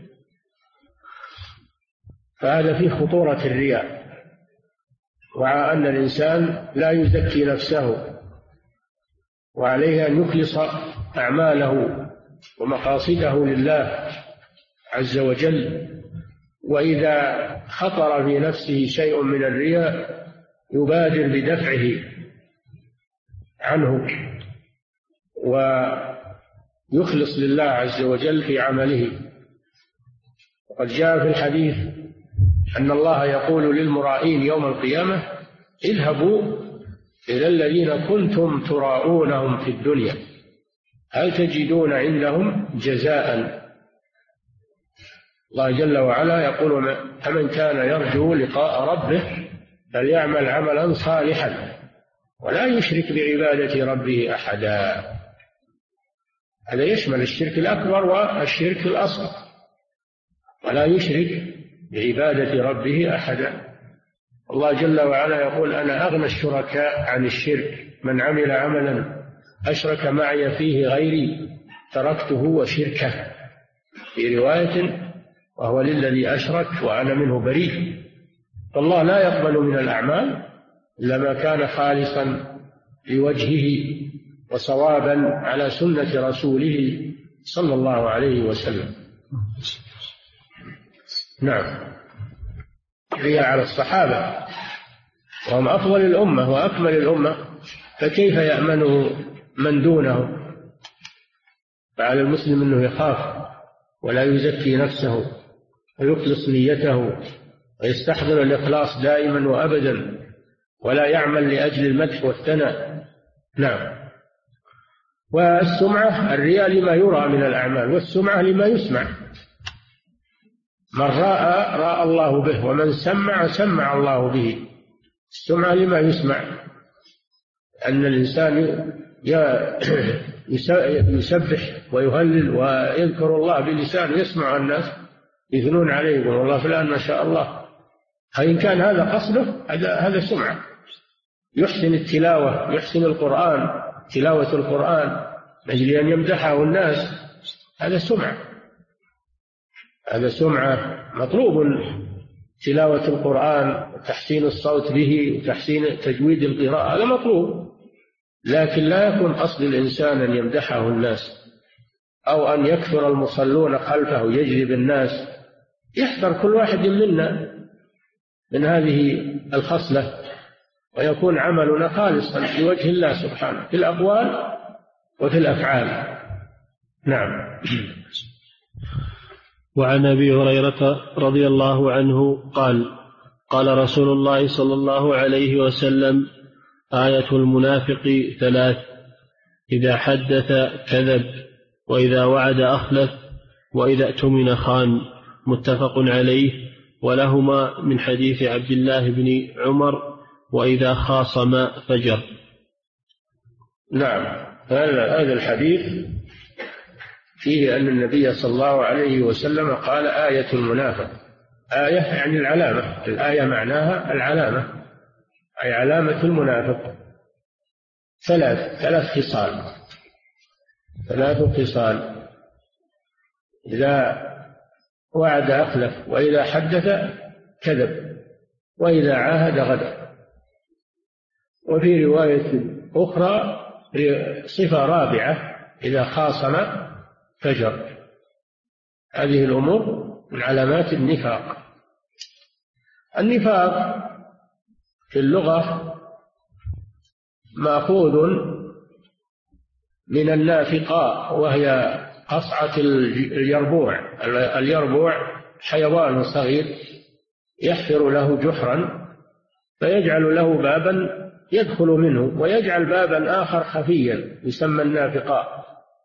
فهذا فيه خطورة الرياء، وأن الإنسان لا يزكي نفسه، وعليه أن يخلص أعماله ومقاصده لله عز وجل. وإذا خطر في نفسه شيء من الرياء يبادر بدفعه عنه، ويخلص لله عز وجل في عمله. وقد جاء في الحديث أن الله يقول للمرائين يوم القيامة: اذهبوا إلى الذين كنتم تراءونهم في الدنيا هل تجدون عندهم جزاء. الله جل وعلا يقول: فمن كان يرجو لقاء ربه فليعمل عملا صالحا ولا يشرك بعبادة ربه أحدا. هذا يشمل الشرك الأكبر والشرك الأصغر. ولا يشرك بعبادة ربه أحدا. الله جل وعلا يقول: أنا أغنى الشركاء عن الشرك، من عمل عملا أشرك معي فيه غيري تركته وشركه. في رواية: وهو للذي أشرك وأنا منه بريء. فالله لا يقبل من الأعمال إلا ما كان خالصا لوجهه وصوابا على سنة رسوله صلى الله عليه وسلم. نعم. الرياء على الصحابة وهم أفضل الأمة وأكمل الأمة، فكيف يأمنه من دونه؟ فعلى المسلم أنه يخاف ولا يزكي نفسه ويخلص نيته ويستحضر الإخلاص دائما وأبدا ولا يعمل لأجل المدح والثناء. نعم. والسمعة الرياء لما يرى من الأعمال، والسمعة لما يسمع. من راى الله به، ومن سمع الله به. السمعة لما يسمع، أن الإنسان يسبح ويهلل ويذكر الله بلسانه يسمع الناس يثنون عليه يقول والله فلان ما شاء الله. فإن كان هذا قصده هذا سمعة. يحسن التلاوة، يحسن القرآن، تلاوة القرآن لأجل أن يمدحه الناس، هذا سمعة. هذا سمعة. مطلوب تلاوة القرآن وتحسين الصوت به وتحسين تجويد القراءة، هذا مطلوب، لكن لا يكون قصد الإنسان أن يمدحه الناس أو أن يكثر المصلون خلفه ويجذب الناس. يحذر كل واحد منا من هذه الخصلة، ويكون عملنا خالصا لوجه الله سبحانه في الأقوال وفي الأفعال. نعم. وعن أبي هريرة رضي الله عنه قال: قال رسول الله صلى الله عليه وسلم: آية المنافق 3: إذا حدث كذب، وإذا وعد أخلف، وإذا اؤتمن خان. متفق عليه، ولهما من حديث عبد الله بن عمر: وإذا خاصم فجر. نعم. هذا الحديث فيه أن النبي صلى الله عليه وسلم قال: آية المنافق. آية يعني العلامة، الآية معناها العلامة، أي علامة المنافق. ثلاث خصال: إذا وعد أخلف، وإذا حدث كذب، وإذا عاهد غدر. وفي رواية أخرى صفة رابعة: إذا خاصم فجر. هذه الأمور من علامات النفاق. النفاق في اللغة مأخوذ من النافقاء، وهي قصعة اليربوع. اليربوع حيوان صغير يحفر له جحرا فيجعل له بابا يدخل منه، ويجعل بابا آخر خفيا يسمى النافقاء.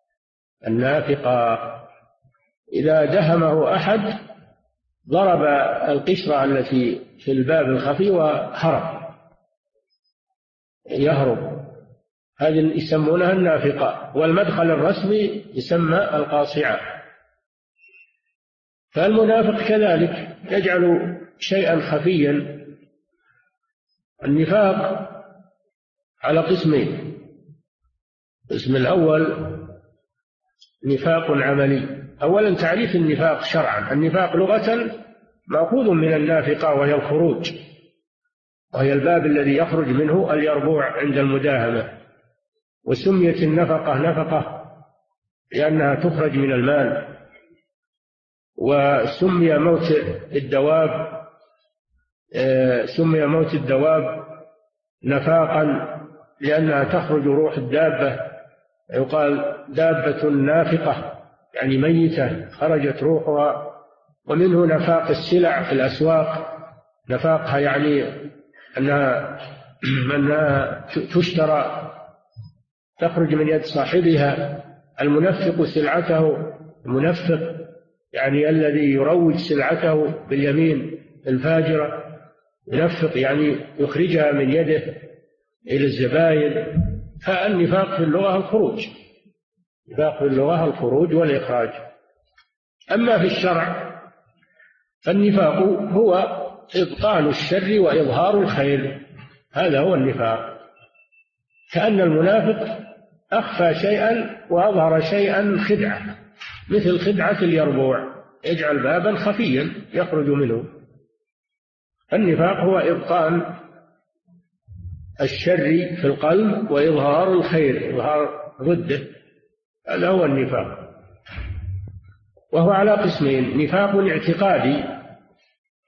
إذا دهمه أحد ضرب القشرة التي في الباب الخفي يهرب. هذه يسمونها النافقاء. والمدخل الرسمي يسمى القاصعة. فالمنافق كذلك يجعل شيئا خفيا. النفاق على قسمين: القسم الأول نفاق عملي. أولا تعريف النفاق شرعا: النفاق لغة مأخوذ من النافقة، وهي الخروج، وهي الباب الذي يخرج منه اليربوع عند المداهمة. وسميت النفقة نفقة لأنها تخرج من المال. وسمي موت الدواب نفاقا لأنها تخرج روح الدابة. يقال دابة نافقة يعني ميتة خرجت روحها. ومنه نفاق السلع في الأسواق. نفاقها يعني أنها تشترى تخرج من يد صاحبها. المنفق سلعته، المنفق يعني الذي يروج سلعته باليمين الفاجرة. ينفق يعني يخرجها من يده إلى الزبائن. فالنفاق في اللغة الخروج. النفاق في اللغة الخروج والإخراج. أما في الشرع فالنفاق هو إبطان الشر وإظهار الخير. هذا هو النفاق. كأن المنافق أخفى شيئا وأظهر شيئا خدعة، مثل خدعة اليربوع، يجعل بابا خفيا يخرج منه. النفاق هو إبطان الشر في القلب وإظهار الخير، إظهار ضده. هذا هو النفاق. وهو على قسمين: نفاق اعتقادي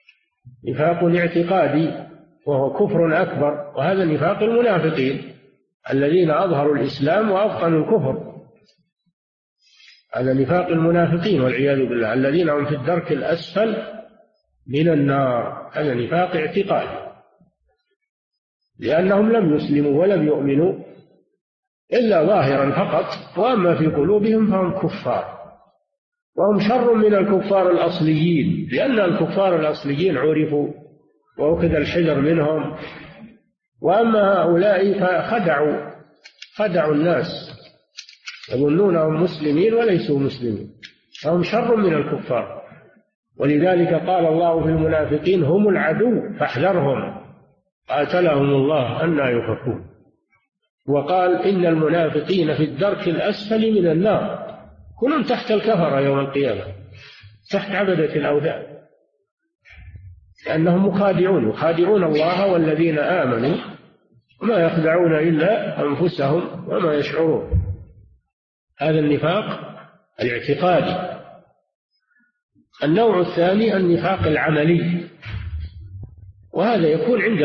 نفاق اعتقادي وهو كفر أكبر، وهذا نفاق المنافقين الذين أظهروا الإسلام وأبطنوا الكفر. هذا نفاق المنافقين والعياذ بالله الذين هم في الدرك الأسفل من النار. هذا نفاق اعتقادي لأنهم لم يسلموا ولم يؤمنوا إلا ظاهرا فقط، وأما في قلوبهم فهم كفار، وهم شر من الكفار الأصليين، لأن الكفار الأصليين عرفوا وأخذ الحذر منهم، وأما هؤلاء فخدعوا الناس يظنونهم مسلمين وليسوا مسلمين، فهم شر من الكفار. ولذلك قال الله في المنافقين هم العدو فاحذرهم قاتلهم الله أنى يؤفكون. وقال إن المنافقين في الدرك الأسفل من النار، كلهم تحت الكفرة يوم القيامة، تحت عبدة الأوثان، لأنهم يخادعون الله والذين آمنوا وما يخدعون إلا أنفسهم وما يشعرون. هذا النفاق الاعتقادي. النوع الثاني النفاق العملي، وهذا يكون عند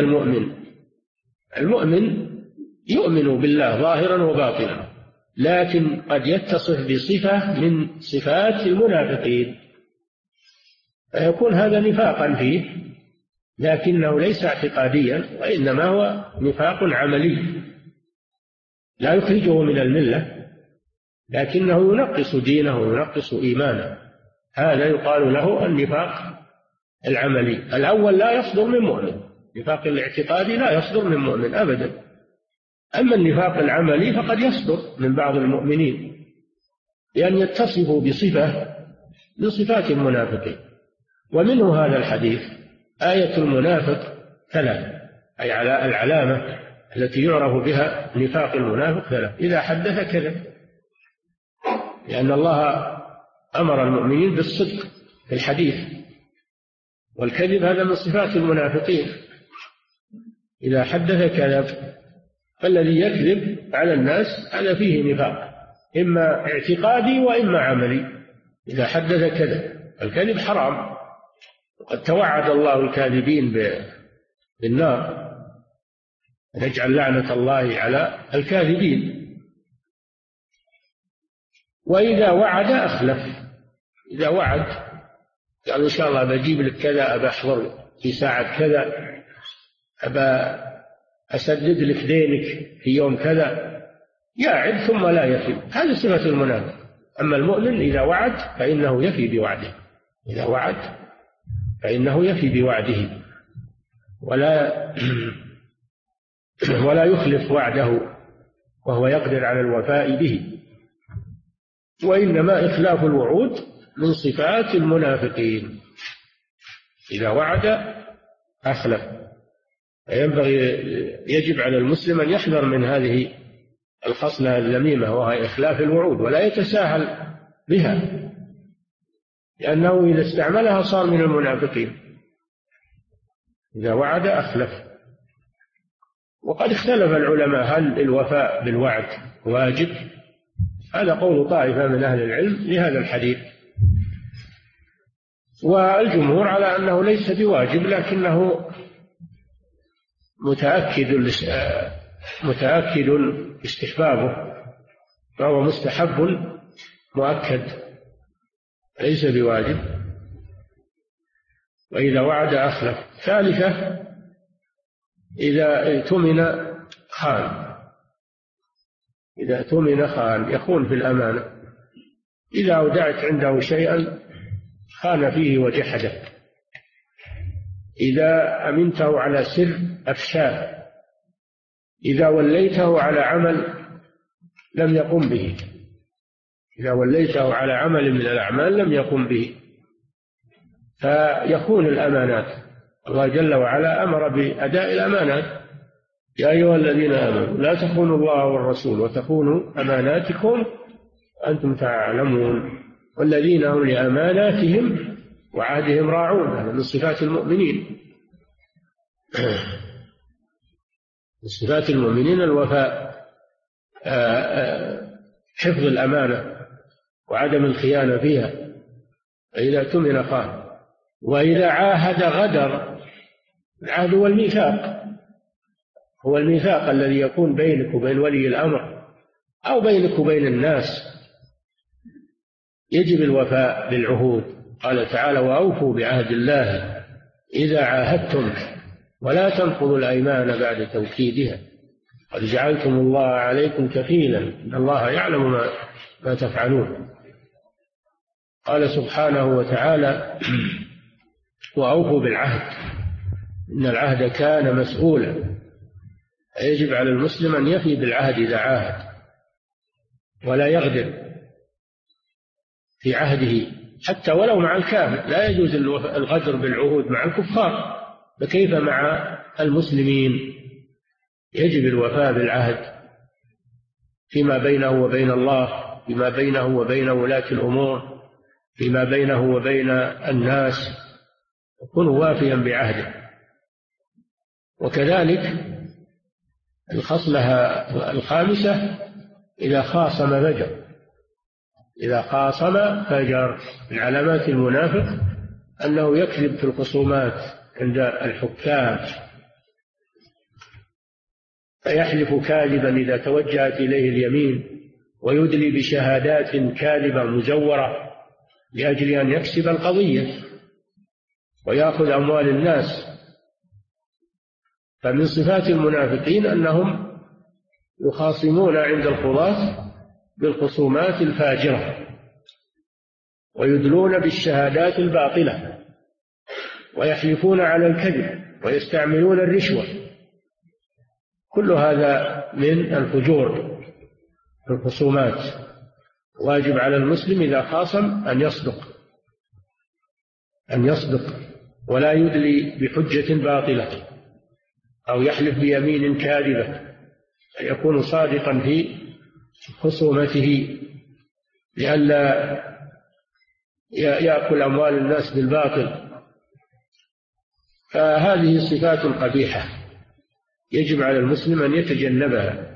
المؤمن يؤمن بالله ظاهرا وباطنا، لكن قد يتصف بصفة من صفات المنافقين فيكون هذا نفاقا فيه، لكنه ليس اعتقاديا، وإنما هو نفاق عملي لا يخرجه من الملة، لكنه ينقص دينه وينقص إيمانه. هذا يقال له النفاق العملي. الأول لا يصدر من مؤمن، نفاق الاعتقادي لا يصدر من مؤمن أبدا. أما النفاق العملي فقد يصدر من بعض المؤمنين لأن يتصفوا بصفة من صفات المنافقين. ومنه هذا الحديث آية المنافق ثلاث، أي على العلامة التي يعرف بها نفاق المنافق ثلاث: إذا حدث كذب، لأن الله أمر المؤمنين بالصدق في الحديث، والكذب هذا من صفات المنافقين. إذا حدث كذب، فالذي يكذب على الناس هذا فيه نفاق إما اعتقادي وإما عملي. إذا حدث كذب، الكذب حرام، وقد توعد الله الكاذبين بالنار، نجعل لعنة الله على الكاذبين. وإذا وعد أخلف، إذا وعد قال إن شاء الله بجيب لك كذا، أبى أحضر في ساعة كذا، أبى أسدد لك دينك في يوم كذا، يعد ثم لا يفي. هذه صفة المنافق. أما المؤمن إذا وعد فإنه يفي بوعده، إذا وعد فإنه يفي بوعده ولا يخلف وعده، وهو يقدر على الوفاء به. وإنما إخلاف الوعود من صفات المنافقين، إذا وعد أخلف. يجب على المسلم أن يحذر من هذه الخصلة الذميمة، وهي إخلاف الوعود، ولا يتساهل بها، لأنه إذا استعملها صار من المنافقين. إذا وعد أخلف. وقد اختلف العلماء هل الوفاء بالوعد واجب؟ هذا قول طائفة من أهل العلم لهذا الحديث، والجمهور على أنه ليس بواجب، لكنه متأكد استحبابه، فهو مستحب مؤكد ليس بواجب. وإذا وعد أخلف. ثالثة إذا اؤتمن خان، إذا اؤتمن خان، يخون في الأمانة. إذا أودعت عنده شيئا خان فيه وجحده. إذا أمنته على سر أفشاه. إذا وليته على عمل لم يقم به، إذا وليته على عمل من الأعمال لم يقم به، فيخون الأمانات. الله جل وعلا أمر بأداء الأمانات: يا أيها الذين آمنوا لا تخونوا الله والرسول وتخونوا أماناتكم وأنتم تعلمون، والذين هم لأماناتهم وعهدهم راعون. هذا من صفات المؤمنين. من صفات المؤمنين الوفاء، حفظ الأمانة وعدم الخيانة فيها. فإذا اؤتمن خان. وإذا عاهد غدر. العهد هو الميثاق، هو الميثاق الذي يكون بينك وبين ولي الأمر أو بينك وبين الناس، يجب الوفاء بالعهود. قال تعالى: وأوفوا بعهد الله إذا عاهدتم ولا تنقضوا الأيمان بعد توكيدها قد جعلتم الله عليكم كفيلا إن الله يعلم ما تفعلون. قال سبحانه وتعالى: وأوفوا بالعهد إن العهد كان مسؤولا. يجب على المسلم أن يفي بالعهد إذا عاهد ولا يغدر في عهده حتى ولو مع الكافر. لا يجوز الغدر بالعهود مع الكفار، فكيف مع المسلمين؟ يجب الوفاء بالعهد فيما بينه وبين الله، فيما بينه وبين ولاة الأمور، فيما بينه وبين الناس، يكون وافيا بعهده. وكذلك الخصلة الخامسة: إذا خاصم فجر. إذا خاصم فجر. من علامات المنافق أنه يكذب في الخصومات عند الحكام، فيحلف كاذبا إذا توجهت إليه اليمين، ويدلي بشهادات كاذبة مزورة لأجل أن يكسب القضية ويأخذ أموال الناس. فمن صفات المنافقين أنهم يخاصمون عند القضاة بالخصومات الفاجرة، ويدلون بالشهادات الباطلة، ويحلفون على الكذب، ويستعملون الرشوة. كل هذا من الفجور في الخصومات. واجب على المسلم إذا خاصم أن يصدق ولا يدلي بحجة باطلة أو يحلف بيمين كاذبة، أن يكون صادقا في خصومته لئلا يأكل أموال الناس بالباطل. فهذه صفات قبيحة يجب على المسلم أن يتجنبها،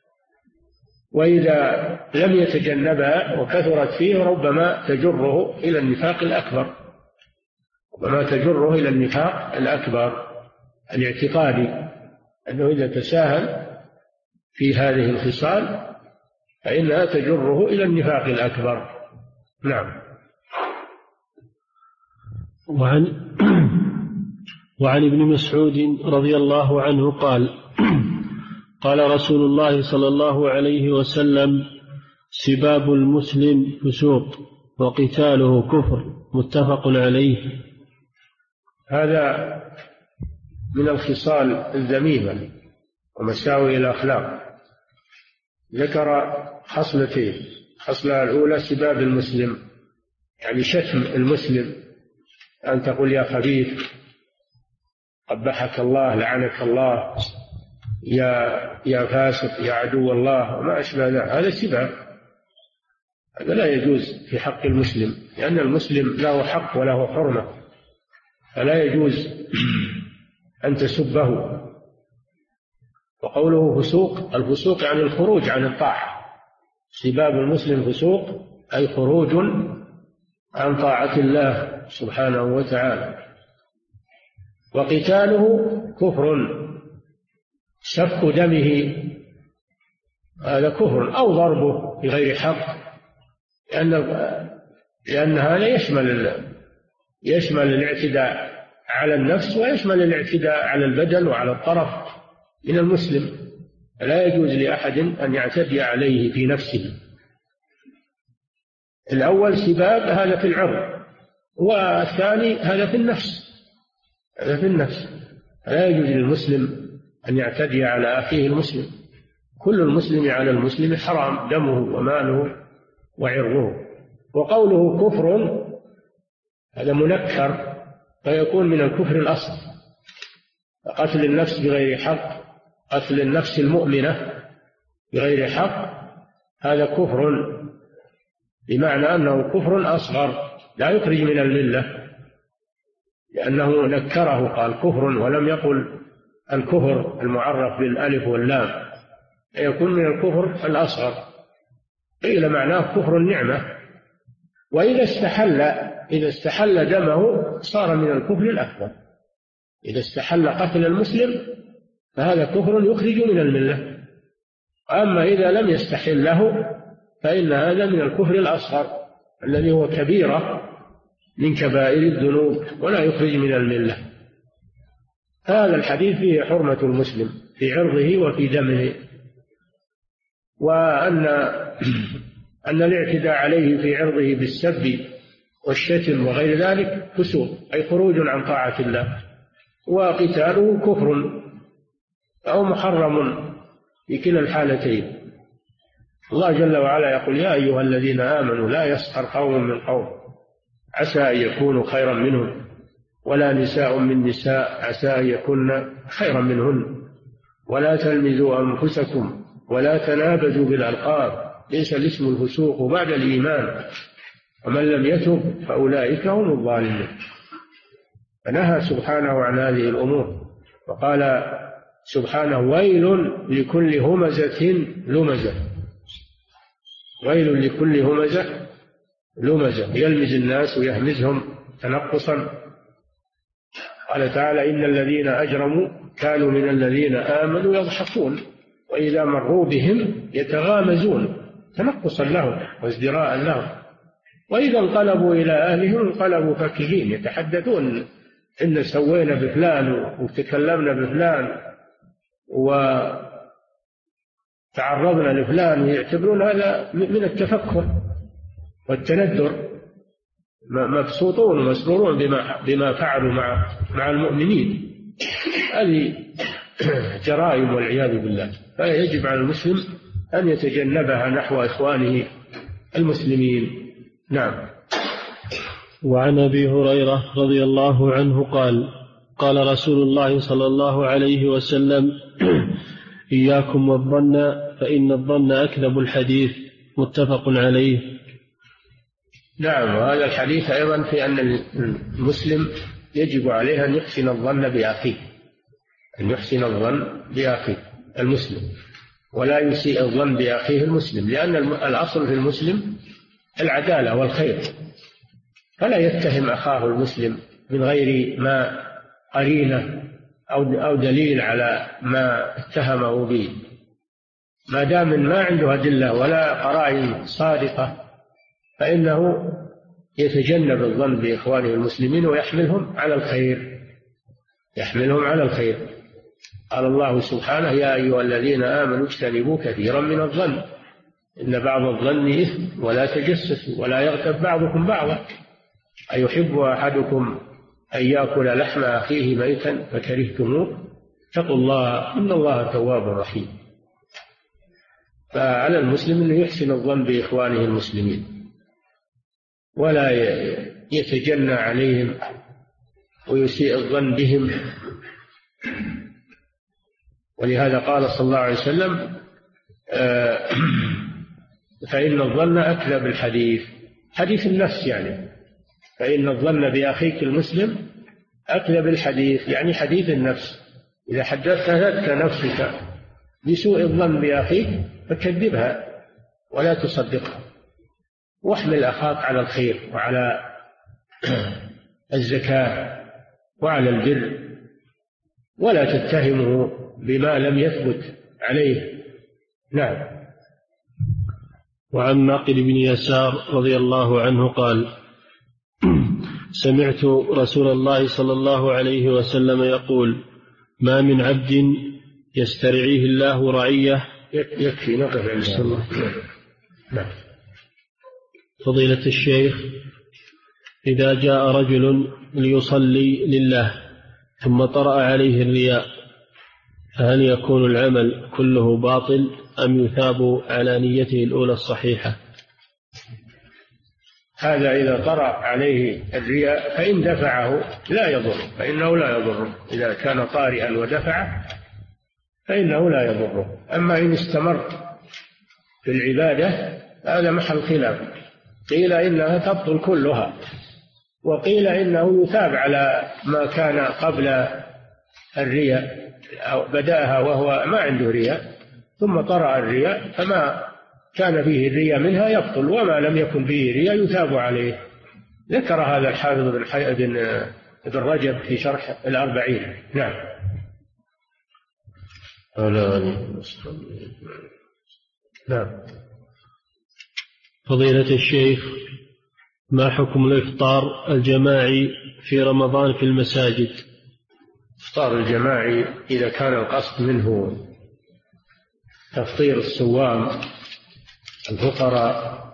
وإذا لم يتجنبها وكثرت فيه ربما تجره إلى النفاق الأكبر، الاعتقادي، أنه إذا تساهل في هذه الخصال فإنها تجره إلى النفاق الأكبر. نعم. وعن ابن مسعود رضي الله عنه قال: قال رسول الله صلى الله عليه وسلم: سباب المسلم فسوق وقتاله كفر، متفق عليه. هذا من الخصال الذميمة ومساوئ الأخلاق. ذكر خصلتين: الخصلة الأولى سباب المسلم، يعني شتم المسلم، أن تقول يا خبيث، قبحك الله، لعنك الله، يا فاسق، يا عدو الله، وما أشبه ذلك. هذا سباب، هذا لا يجوز في حق المسلم، لأن المسلم له حق وله حرمة، فلا يجوز أن تسبه. وقوله فسوق، الفسوق يعني الخروج عن الطاعة. سباب المسلم فسوق أي خروج عن طاعة الله سبحانه وتعالى. وقتاله كفر، سفك دمه هذا كفر، أو ضربه بغير حق، لأن هذا يشمل الاعتداء على النفس، ويشمل الاعتداء على البدن وعلى الطرف من المسلم. لا يجوز لأحد أن يعتدي عليه في نفسه. الأول سباب، هذا في العرض، والثاني هذا في النفس. لا يجوز للمسلم أن يعتدي على أخيه المسلم. كل المسلم على المسلم حرام دمه وماله وعرضه. وقوله كفر هذا منكر، فيكون من الكفر الأصغر. قتل النفس بغير حق، قتل النفس المؤمنة بغير حق، هذا كفر، بمعنى أنه كفر أصغر لا يخرج من الملة، لأنه نكره، قال كفر ولم يقل الكفر المعرف بالألف واللام، يكون من الكفر الأصغر. قيل معناه كفر النعمة، وإذا استحل دمه صار من الكفر الأكبر. إذا استحل قتل المسلم فهذا كفر يخرج من الملة. أما إذا لم يستحل له فإن هذا من الكفر الأصغر الذي هو كبيرة من كبائر الذنوب ولا يخرج من الملة. هذا الحديث فيه حرمة المسلم في عرضه وفي دمه، وأن الاعتداء عليه في عرضه بالسب والشتم وغير ذلك فسوق، أي خروج عن طاعة الله، وقتاله كفر أو محرم في كلا الحالتين. الله جل وعلا يقول: يا أيها الذين آمنوا لا يسخر قوم من قوم عسى أن يكونوا خيرا منهم ولا نساء من نساء عسى أن يكون خيرا منهن ولا تلمزوا أنفسكم ولا تنابزوا بالألقاب ليس الاسم الفسوق بعد الإيمان ومن لم يتب فأولئك هم الظالمون. فنهى سبحانه عن هذه الأمور، وقال سبحانه: ويل لكل همزة لمزة. ويل لكل همزة لمزة، يلمز الناس ويهمزهم تنقصا. قال تعالى: إن الذين أجرموا كانوا من الذين آمنوا يضحكون وإذا مروا بهم يتغامزون تنقصا لهم وازدراء لهم وإذا انقلبوا إلى أهلهم انقلبوا فكهين، يتحدثون إن سوينا بفلان وتكلمنا بفلان وتعرضنا لفلان، ويعتبرون هذا من التفكر والتندر، مبسوطون ومسرورون بما فعلوا مع المؤمنين. هذه جرائم والعياذ بالله. فيجب على المسلم أن يتجنبها نحو إخوانه المسلمين. نعم. وعن أبي هريرة رضي الله عنه قال: قال رسول الله صلى الله عليه وسلم: إياكم والظن فإن الظن أكذب الحديث. متفق عليه. نعم. وهذا الحديث أيضا في أن المسلم يجب عليه أن يحسن الظن بأخيه، أن يحسن الظن بأخيه المسلم ولا يسيء الظن بأخيه المسلم، لأن الأصل في المسلم العدالة والخير، فلا يتهم أخاه المسلم من غير ما قرينة أو دليل على ما اتهمه به، ما دام ما عنده أدلة ولا قرائن صادقة فإنه يتجنب الظن بإخوانه المسلمين ويحملهم على الخير، يحملهم على الخير. قال الله سبحانه: يا أيها الذين آمنوا اجتنبوا كثيرا من الظن إن بعض الظن إثم ولا تجسسوا ولا يغتب بعضكم بعضا أيحب أحدكم أن يأكل لحم أخيه ميتا فكرهتموه اتقوا الله إن الله تواب رحيم. فعلى المسلم أن يحسن الظن بإخوانه المسلمين ولا يتجنى عليهم ويسيء الظن بهم. ولهذا قال صلى الله عليه وسلم: فإن الظن أكذب الحديث، حديث النفس يعني، فإن الظن بأخيك المسلم أكذب الحديث، يعني حديث النفس. إذا حدثت نفسك بسوء الظن بأخيك فكذبها ولا تصدقها، واحمل أخاك على الخير وعلى الزكاة وعلى البر، ولا تتهمه بما لم يثبت عليه. نعم. وعن معقل بن يسار رضي الله عنه قال: سمعت رسول الله صلى الله عليه وسلم يقول: ما من عبد يسترعيه الله رعية. يكفي نقف عند الله. نعم. فضيلة الشيخ، إذا جاء رجل ليصلي لله ثم طرأ عليه الرياء فهل يكون العمل كله باطل أم يثاب على نيته الأولى الصحيحة؟ هذا إذا طرأ عليه الرياء فإن دفعه لا يضر، فإنه لا يضر. إذا كان طارئا ودفعه فإنه لا يضره. أما إن استمر في العبادة هذا محل خلاف، قيل إنها تبطل كلها وقيل إنه يثاب على ما كان قبل الرياء، أو بدأها وهو ما عنده رياء ثم طرأ الرياء فما كان فيه الرياء منها يبطل، وما لم يكن فيه رياء يثاب عليه. ذكر هذا الحافظ بن رجب في شرح الأربعين. نعم. نعم. فضيلة الشيخ، ما حكم الإفطار الجماعي في رمضان في المساجد؟ الإفطار الجماعي إذا كان القصد منه تفطير الصوام الفقراء،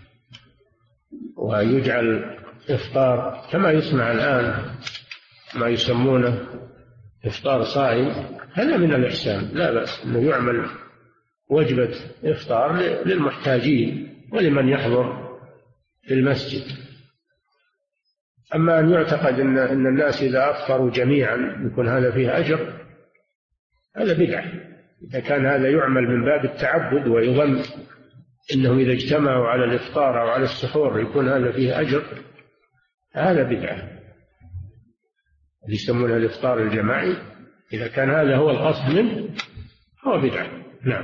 ويجعل إفطار كما يسمع الآن ما يسمونه إفطار صائم، هذا من الإحسان، لا بأس أنه يعمل وجبة إفطار للمحتاجين ولمن يحضر في المسجد. أما أن يعتقد أن الناس إذا أفطروا جميعا يكون هذا فيه أجر، هذا بدعة. إذا كان هذا يعمل من باب التعبد ويظن إنهم إذا اجتمعوا على الإفطار أو على السحور يكون هذا فيه أجر، هذا بدعة. يسمونها الإفطار الجماعي، إذا كان هذا هو القصد منه هو بدعة. نعم.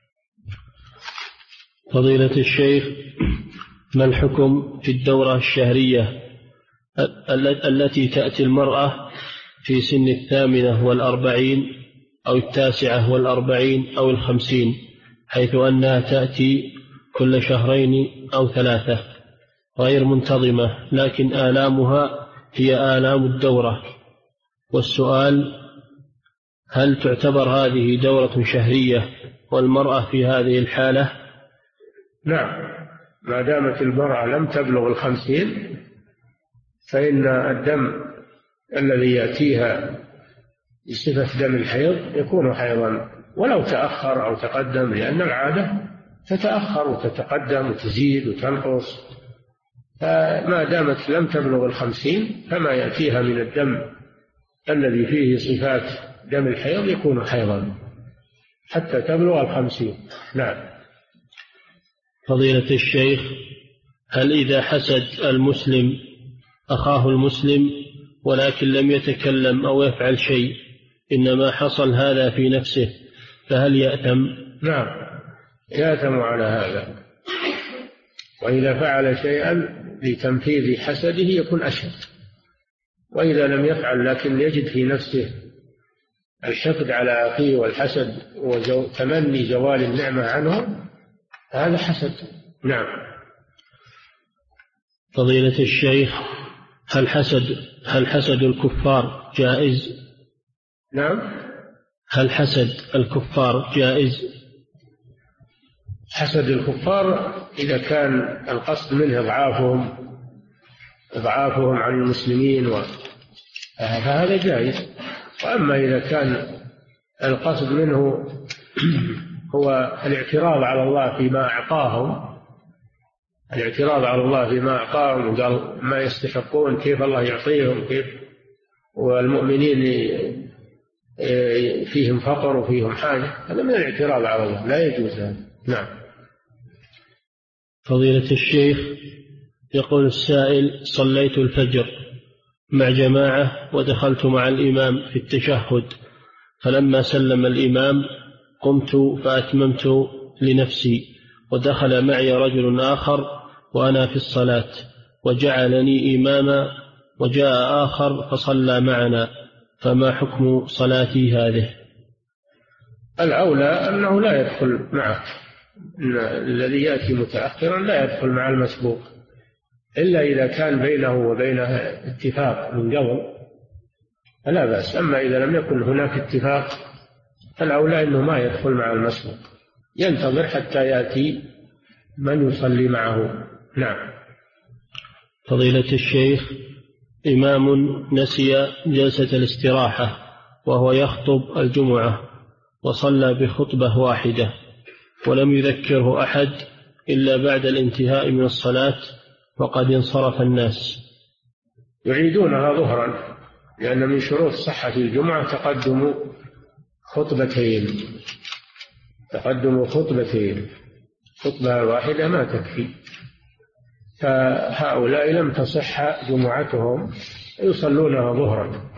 فضيلة الشيخ، ما الحكم في الدورة الشهرية التي تأتي المرأة في سن 48 أو 49 أو 50، حيث أنها تأتي كل 2 أو 3 غير منتظمة، لكن آلامها هي آلام الدورة؟ والسؤال: هل تعتبر هذه دورة شهرية والمرأة في هذه الحالة؟ نعم، ما دامت المرأة لم تبلغ 50 فإن الدم الذي يأتيها بصفة دم الحيض يكون حيضا، ولو تأخر أو تقدم، لأن العادة تتأخر وتتقدم وتزيد وتنقص. فما دامت لم تبلغ 50 فما يأتيها من الدم الذي فيه صفات دم الحيض يكون حيضا حتى تبلغ 50. نعم. فضيلة الشيخ، هل إذا حسد المسلم أخاه المسلم ولكن لم يتكلم أو يفعل شيء، إنما حصل هذا في نفسه، فهل يأثم؟ نعم، يأثم على هذا، وإذا فعل شيئا لتنفيذ حسده يكون أشد، وإذا لم يفعل لكن يجد في نفسه الحقد على أخيه والحسد وتمني زوال النعمة عنه، هذا حسد. نعم. فضيلة الشيخ، هل حسد الكفار جائز؟ نعم. هل حسد الكفار جائز؟ حسد الكفار إذا كان القصد منه إضعافهم عن المسلمين فهذا جائز. وأما إذا كان القصد منه هو الاعتراض على الله فيما أعطاهم، وقال ما يستحقون، كيف الله يعطيهم، كيف والمؤمنين فيهم فقر وفيهم حاجة، هذا من الاعتراض على الله، لا يجوز هذا. نعم. فضيلة الشيخ، يقول السائل: صليت الفجر مع جماعة ودخلت مع الإمام في التشهد، فلما سلم الإمام قمت فأتممت لنفسي، ودخل معي رجل آخر وأنا في الصلاة وجعلني إماما، وجاء آخر فصلى معنا، فما حكم صلاتي هذه؟ الأولى أنه لا يدخل معك، الذي يأتي متأخرا لا يدخل مع المسبوق إلا إذا كان بينه وبينه اتفاق من قبل، فلا بأس. أما إذا لم يكن هناك اتفاق فالأولى أنه ما يدخل مع المسبوق، ينتظر حتى يأتي من يصلي معه. نعم. فضيلة الشيخ، إمام نسي جلسة الاستراحة وهو يخطب الجمعة وصلى بخطبة واحدة ولم يذكره أحد إلا بعد الانتهاء من الصلاة وقد انصرف الناس، يعيدونها ظهرا، لأن من شروط صحة الجمعة تقدم خطبتين، خطبة واحدة ما تكفي، فهؤلاء لم تصح جمعتهم يصلونها ظهرا،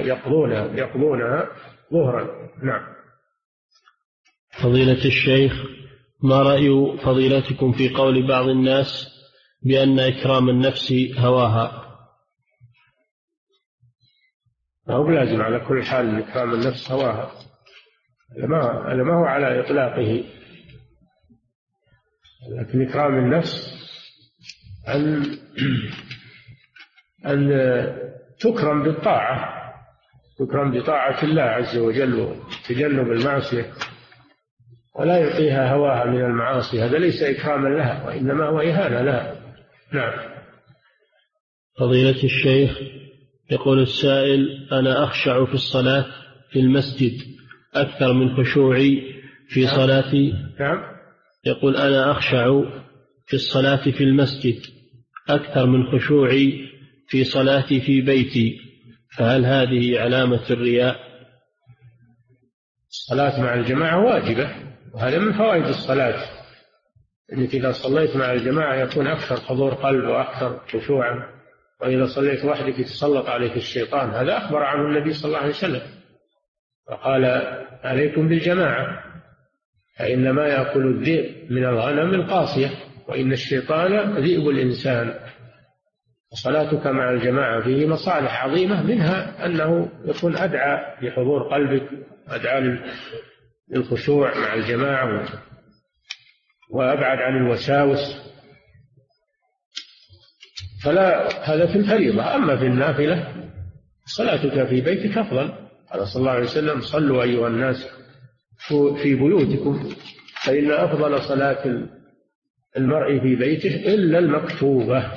يقضونها ظهرا. نعم. فضيلة الشيخ، ما رأي فضيلتكم في قول بعض الناس بأن إكرام النفس هواها؟ هو لازم على كل حال إكرام النفس هواها، هذا ما هو على إطلاقه، لكن إكرام النفس أن تكرم بالطاعة، تكرم بطاعة الله عز وجل وتجنب المعصية، ولا يعطيها هواها من المعاصي، هذا ليس إكراما لها وإنما هو إهانة لها. نعم. فضيلة الشيخ، يقول السائل: أنا أخشع في الصلاة في المسجد أكثر من خشوعي في صلاتي. نعم. يقول: أنا أخشع في الصلاة في المسجد أكثر من خشوعي في صلاتي في بيتي، فهل هذه علامة الرياء؟ الصلاة مع الجماعة واجبة، وهذا من فوائد الصلاة، أنك إذا صليت مع الجماعة يكون أكثر حضور قلب وأكثر خشوعا، وإذا صليت وحدك يتسلط عليك الشيطان، هذا أخبر عنه النبي صلى الله عليه وسلم، فقال: عليكم بالجماعة فإنما يأكل الذئب من الغنم القاصية وإن الشيطان ذئب الإنسان. وصلاتك مع الجماعة فيه مصالح عظيمة، منها أنه يكون أدعى لحضور قلبك، أدعى للخشوع مع الجماعة، وأبعد عن الوساوس، فلا هذا في الفريضة. أما في النافلة صلاتك في بيتك أفضل، قال صلى الله عليه وسلم: صلوا أيها الناس في بيوتكم فإن أفضل صلاة المرء في بيته إلا المكتوبة.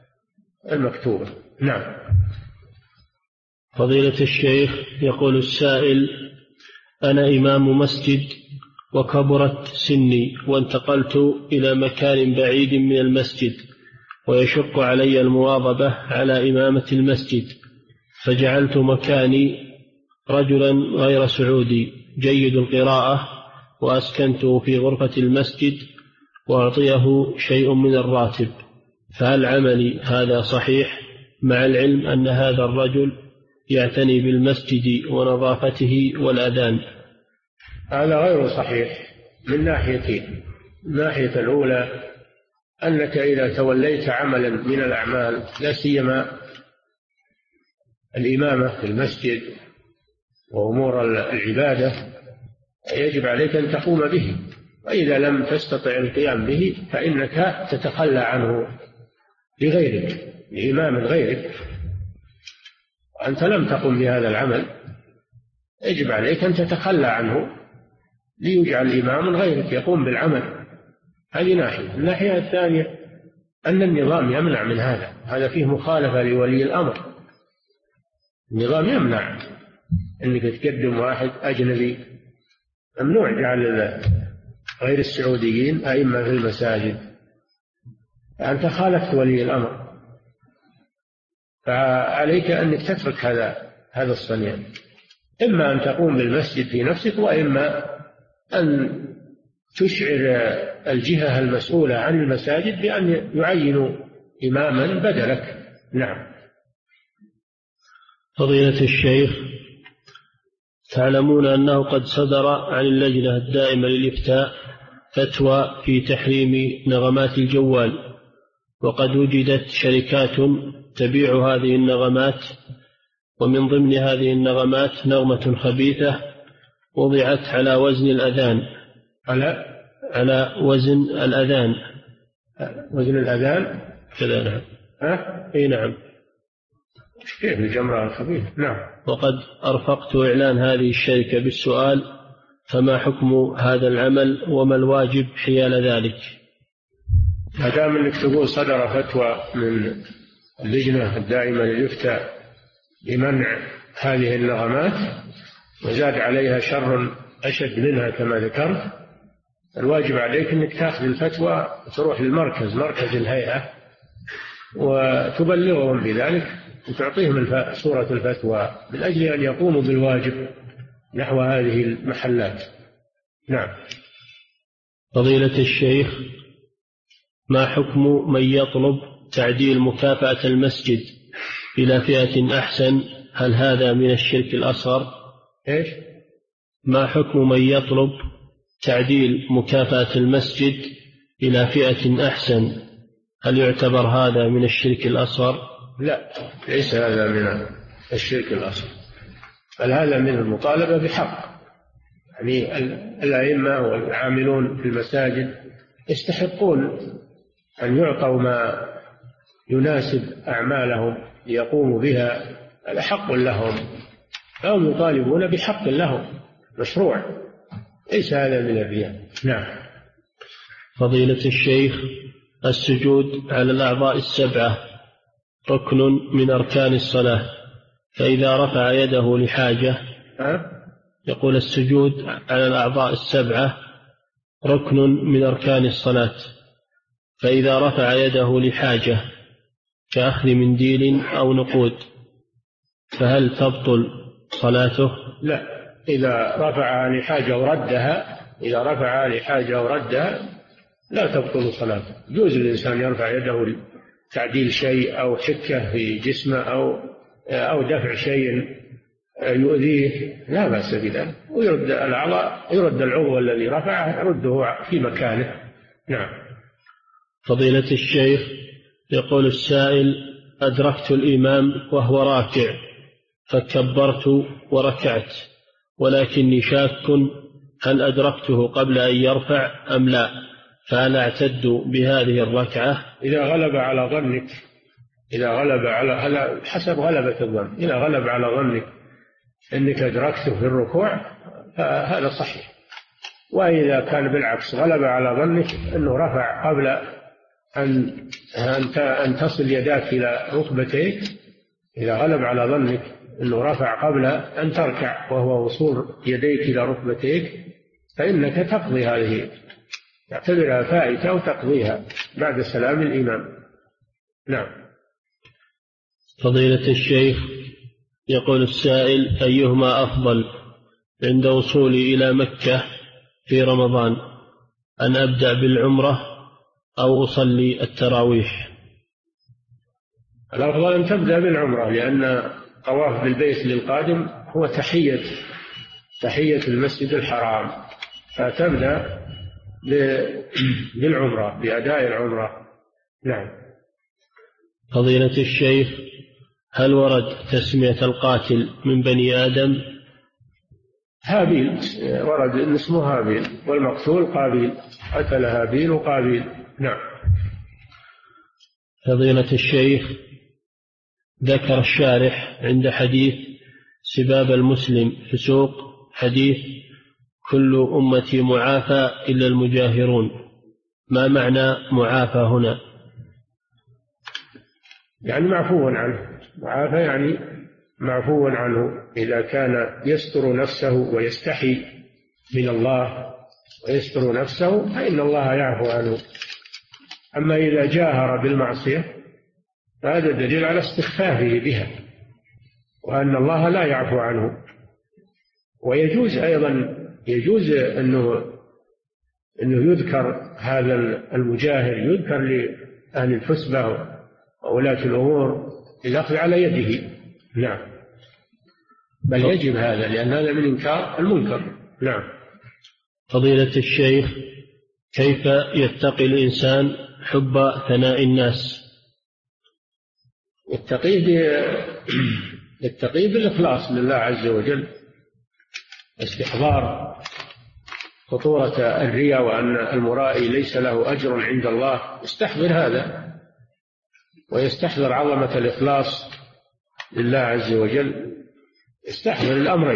نعم. فضيلة الشيخ، يقول السائل: أنا إمام مسجد وكبرت سني وانتقلت إلى مكان بعيد من المسجد ويشق علي المواظبة على إمامة المسجد، فجعلت مكاني رجلا غير سعودي جيد القراءة وأسكنته في غرفة المسجد وأعطيه شيء من الراتب، فهل عملي هذا صحيح مع العلم أن هذا الرجل يعتني بالمسجد ونظافته والأذان؟ هذا غير صحيح من ناحيتين. الناحية الأولى أنك إذا توليت عملا من الأعمال لا سيما الإمامة في المسجد وأمور العبادة يجب عليك أن تقوم به، وإذا لم تستطع القيام به فإنك تتخلى عنه لغيرك، لإمام غيرك، وأنت لم تقم بهذا العمل يجب عليك أن تتخلى عنه ليجعل إمام غيرك يقوم بالعمل. هذه ناحية. الناحية الثانية أن النظام يمنع من هذا، هذا فيه مخالفة لولي الأمر. النظام يمنع أنك تقدم واحد أجنبي، ممنوع جعل غير السعوديين أئمة في المساجد، أنت خالفت ولي الأمر، فعليك أنك تترك هذا الصنيع، إما أن تقوم بالمسجد في نفسك، وإما أن تشعر الجهة المسؤولة عن المساجد بأن يعينوا إماما بدلك. نعم. فضيلة الشيخ، تعلمون أنه قد صدر عن اللجنة الدائمة للإفتاء فتوى في تحريم نغمات الجوال، وقد وجدت شركات تبيع هذه النغمات، ومن ضمن هذه النغمات نغمة خبيثة وضعت على وزن الأذان، على وزن الأذان. وزن الأذان كذا؟ نعم. إيه نعم. كيف الجمرة الخبيثة؟ نعم. وقد أرفقت إعلان هذه الشركة بالسؤال: فما حكم هذا العمل وما الواجب حيال ذلك؟ ما دام أنك تقول صدر فتوى من اللجنة الدائمة للإفتاء بمنع هذه النغمات وزاد عليها شر أشد منها كما ذكرت، الواجب عليك أنك تأخذ الفتوى وتروح للمركز، مركز الهيئة، وتبلغهم بذلك وتعطيهم صورة الفتوى من أجل أن يقوموا بالواجب نحو هذه المحلات. نعم. فضيلة الشيخ، ما حكم من يطلب تعديل مكافأة المسجد إلى فئة أحسن؟ هل هذا من الشرك الأصغر؟ إيش؟ ما حكم من يطلب تعديل مكافأة المسجد إلى فئة أحسن، هل يعتبر هذا من الشرك الأصغر؟ لا، ليس هذا من الشرك الأصغر، بل هذا من المطالبة بحق. يعني الأئمة والعاملون في المساجد يستحقون أن يعطوا ما يناسب أعمالهم ليقوموا بها، هذا حق لهم، فهم يطالبون بحق لهم مشروع، ليس هذا من الرياء. نعم. فضيلة الشيخ، السجود على الأعضاء السبعة ركن من أركان الصلاة، فإذا رفع يده لحاجة، يقول السجود على الأعضاء السبعة ركن من أركان الصلاة، فإذا رفع يده لحاجة كأخذ منديل أو نقود فهل تبطل صلاته؟ لا، إذا رفع لحاجة وردها لا تبطل صلاته. يجوز الإنسان يرفع يده لتعديل شيء أو حكة في جسمه أو دفع شيء يؤذيه، لا بأس بذلك، ويرد العضو الذي رفعه يرده في مكانه. نعم. فضيلة الشيخ، يقول السائل: أدركت الإمام وهو راكع فكبرت وركعت، ولكني شاك هل أدركته قبل أن يرفع أم لا، فهل أعتد بهذه الركعة؟ إذا غلب على ظنك، حسب غلبة الظن، إذا غلب على ظنك أنك أدركته في الركوع فهذا صحيح. وإذا كان بالعكس غلب على ظنك أنه رفع قبل أن تصل يداك إلى ركبتيك، إذا غلب على ظنك أنه رفع قبل أن تركع وهو وصول يديك إلى ركبتيك، فإنك تقضي هذه، تعتبرها فائتة وتقضيها بعد سلام الإمام. نعم. فضيلة الشيخ، يقول السائل: أيهما أفضل عند وصولي إلى مكة في رمضان، أن أبدأ بالعمرة أو أصلي التراويح؟ الأفضل أن تبدأ بالعمرة، لأن طواف بالبيت للقادم هو تحية المسجد الحرام، فتبدأ بالعمرة، بأداء العمرة. نعم. فضيلة الشيخ، هل ورد تسمية القاتل من بني آدم؟ هابيل، ورد إن اسمه هابيل، والمقتول قابيل، قتل هابيل وقابيل. نعم. فضيلة الشيخ، ذكر الشارح عند حديث سباب المسلم فسوق حديث كل أمتي معافى إلا المجاهرون، ما معنى معافى هنا؟ يعني معفو عنه، معافى يعني معفو عنه، إذا كان يستر نفسه ويستحي من الله ويستر نفسه فإن الله يعفو عنه. أما إذا جاهر بالمعصية فهذا دليل على استخفافه بها، وأن الله لا يعفو عنه. ويجوز أيضا أنه يذكر هذا المجاهر، يذكر لأهل الحسبة وولاة الأمور الأخذ على يده. نعم. بل يجب هذا، لأن هذا من إنكار المنكر. نعم. فضيلة الشيخ، كيف يتقي الإنسان حب ثناء الناس؟ يتقي بالإخلاص لله عز وجل، استحضار خطورة الرياء وأن المرائي ليس له أجر عند الله، يستحضر هذا، ويستحضر عظمة الإخلاص لله عز وجل، يستحضر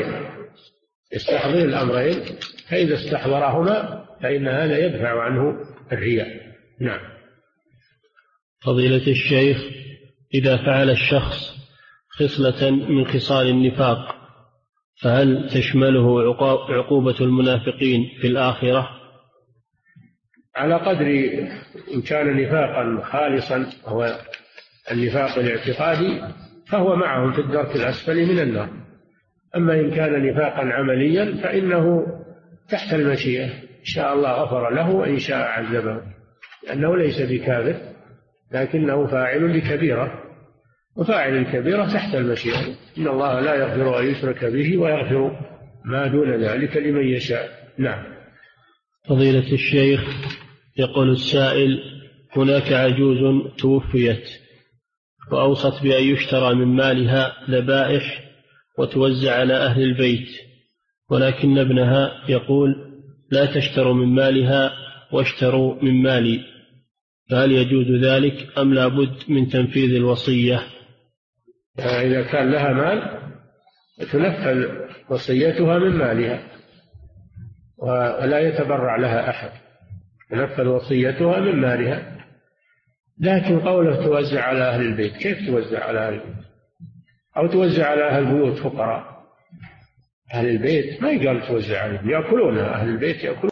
الأمرين، فإذا استحضرهما فإن هذا يدفع عنه الرياء. نعم. فضيلة الشيخ، إذا فعل الشخص خصلة من خصال النفاق فهل تشمله عقوبة المنافقين في الآخرة؟ على قدر، إن كان نفاقا خالصا هو النفاق الاعتقادي فهو معهم في الدرك الأسفل من النار. أما إن كان نفاقا عمليا فإنه تحت المشيئة، إن شاء الله غفر له وإن شاء عذبه، لأنه ليس بكافر لكنه فاعل لكبيرة، وفاعل الكبيرة تحت المشيئة. إن الله لا يغفر أن يشرك به ويغفر ما دون ذلك لمن يشاء. نعم. فضيلة الشيخ، يقول السائل: هناك عجوز توفيت وأوصت بأن يشترى من مالها ذبائح وتوزع على أهل البيت، ولكن ابنها يقول: لا تشتروا من مالها واشتروا من مالي، فهل يجوز ذلك أم لا بد من تنفيذ الوصية؟ إذا كان لها مال تنفذ وصيتها من مالها ولا يتبرع لها أحد، تنفذ وصيتها من مالها. لكن قوله توزع على أهل البيت، كيف توزع على أهل البيت؟ أو توزع على أهل البيوت فقراء؟ أهل البيت ما يقال توزع عليهم، يأكلونها، أهل البيت يأكلون.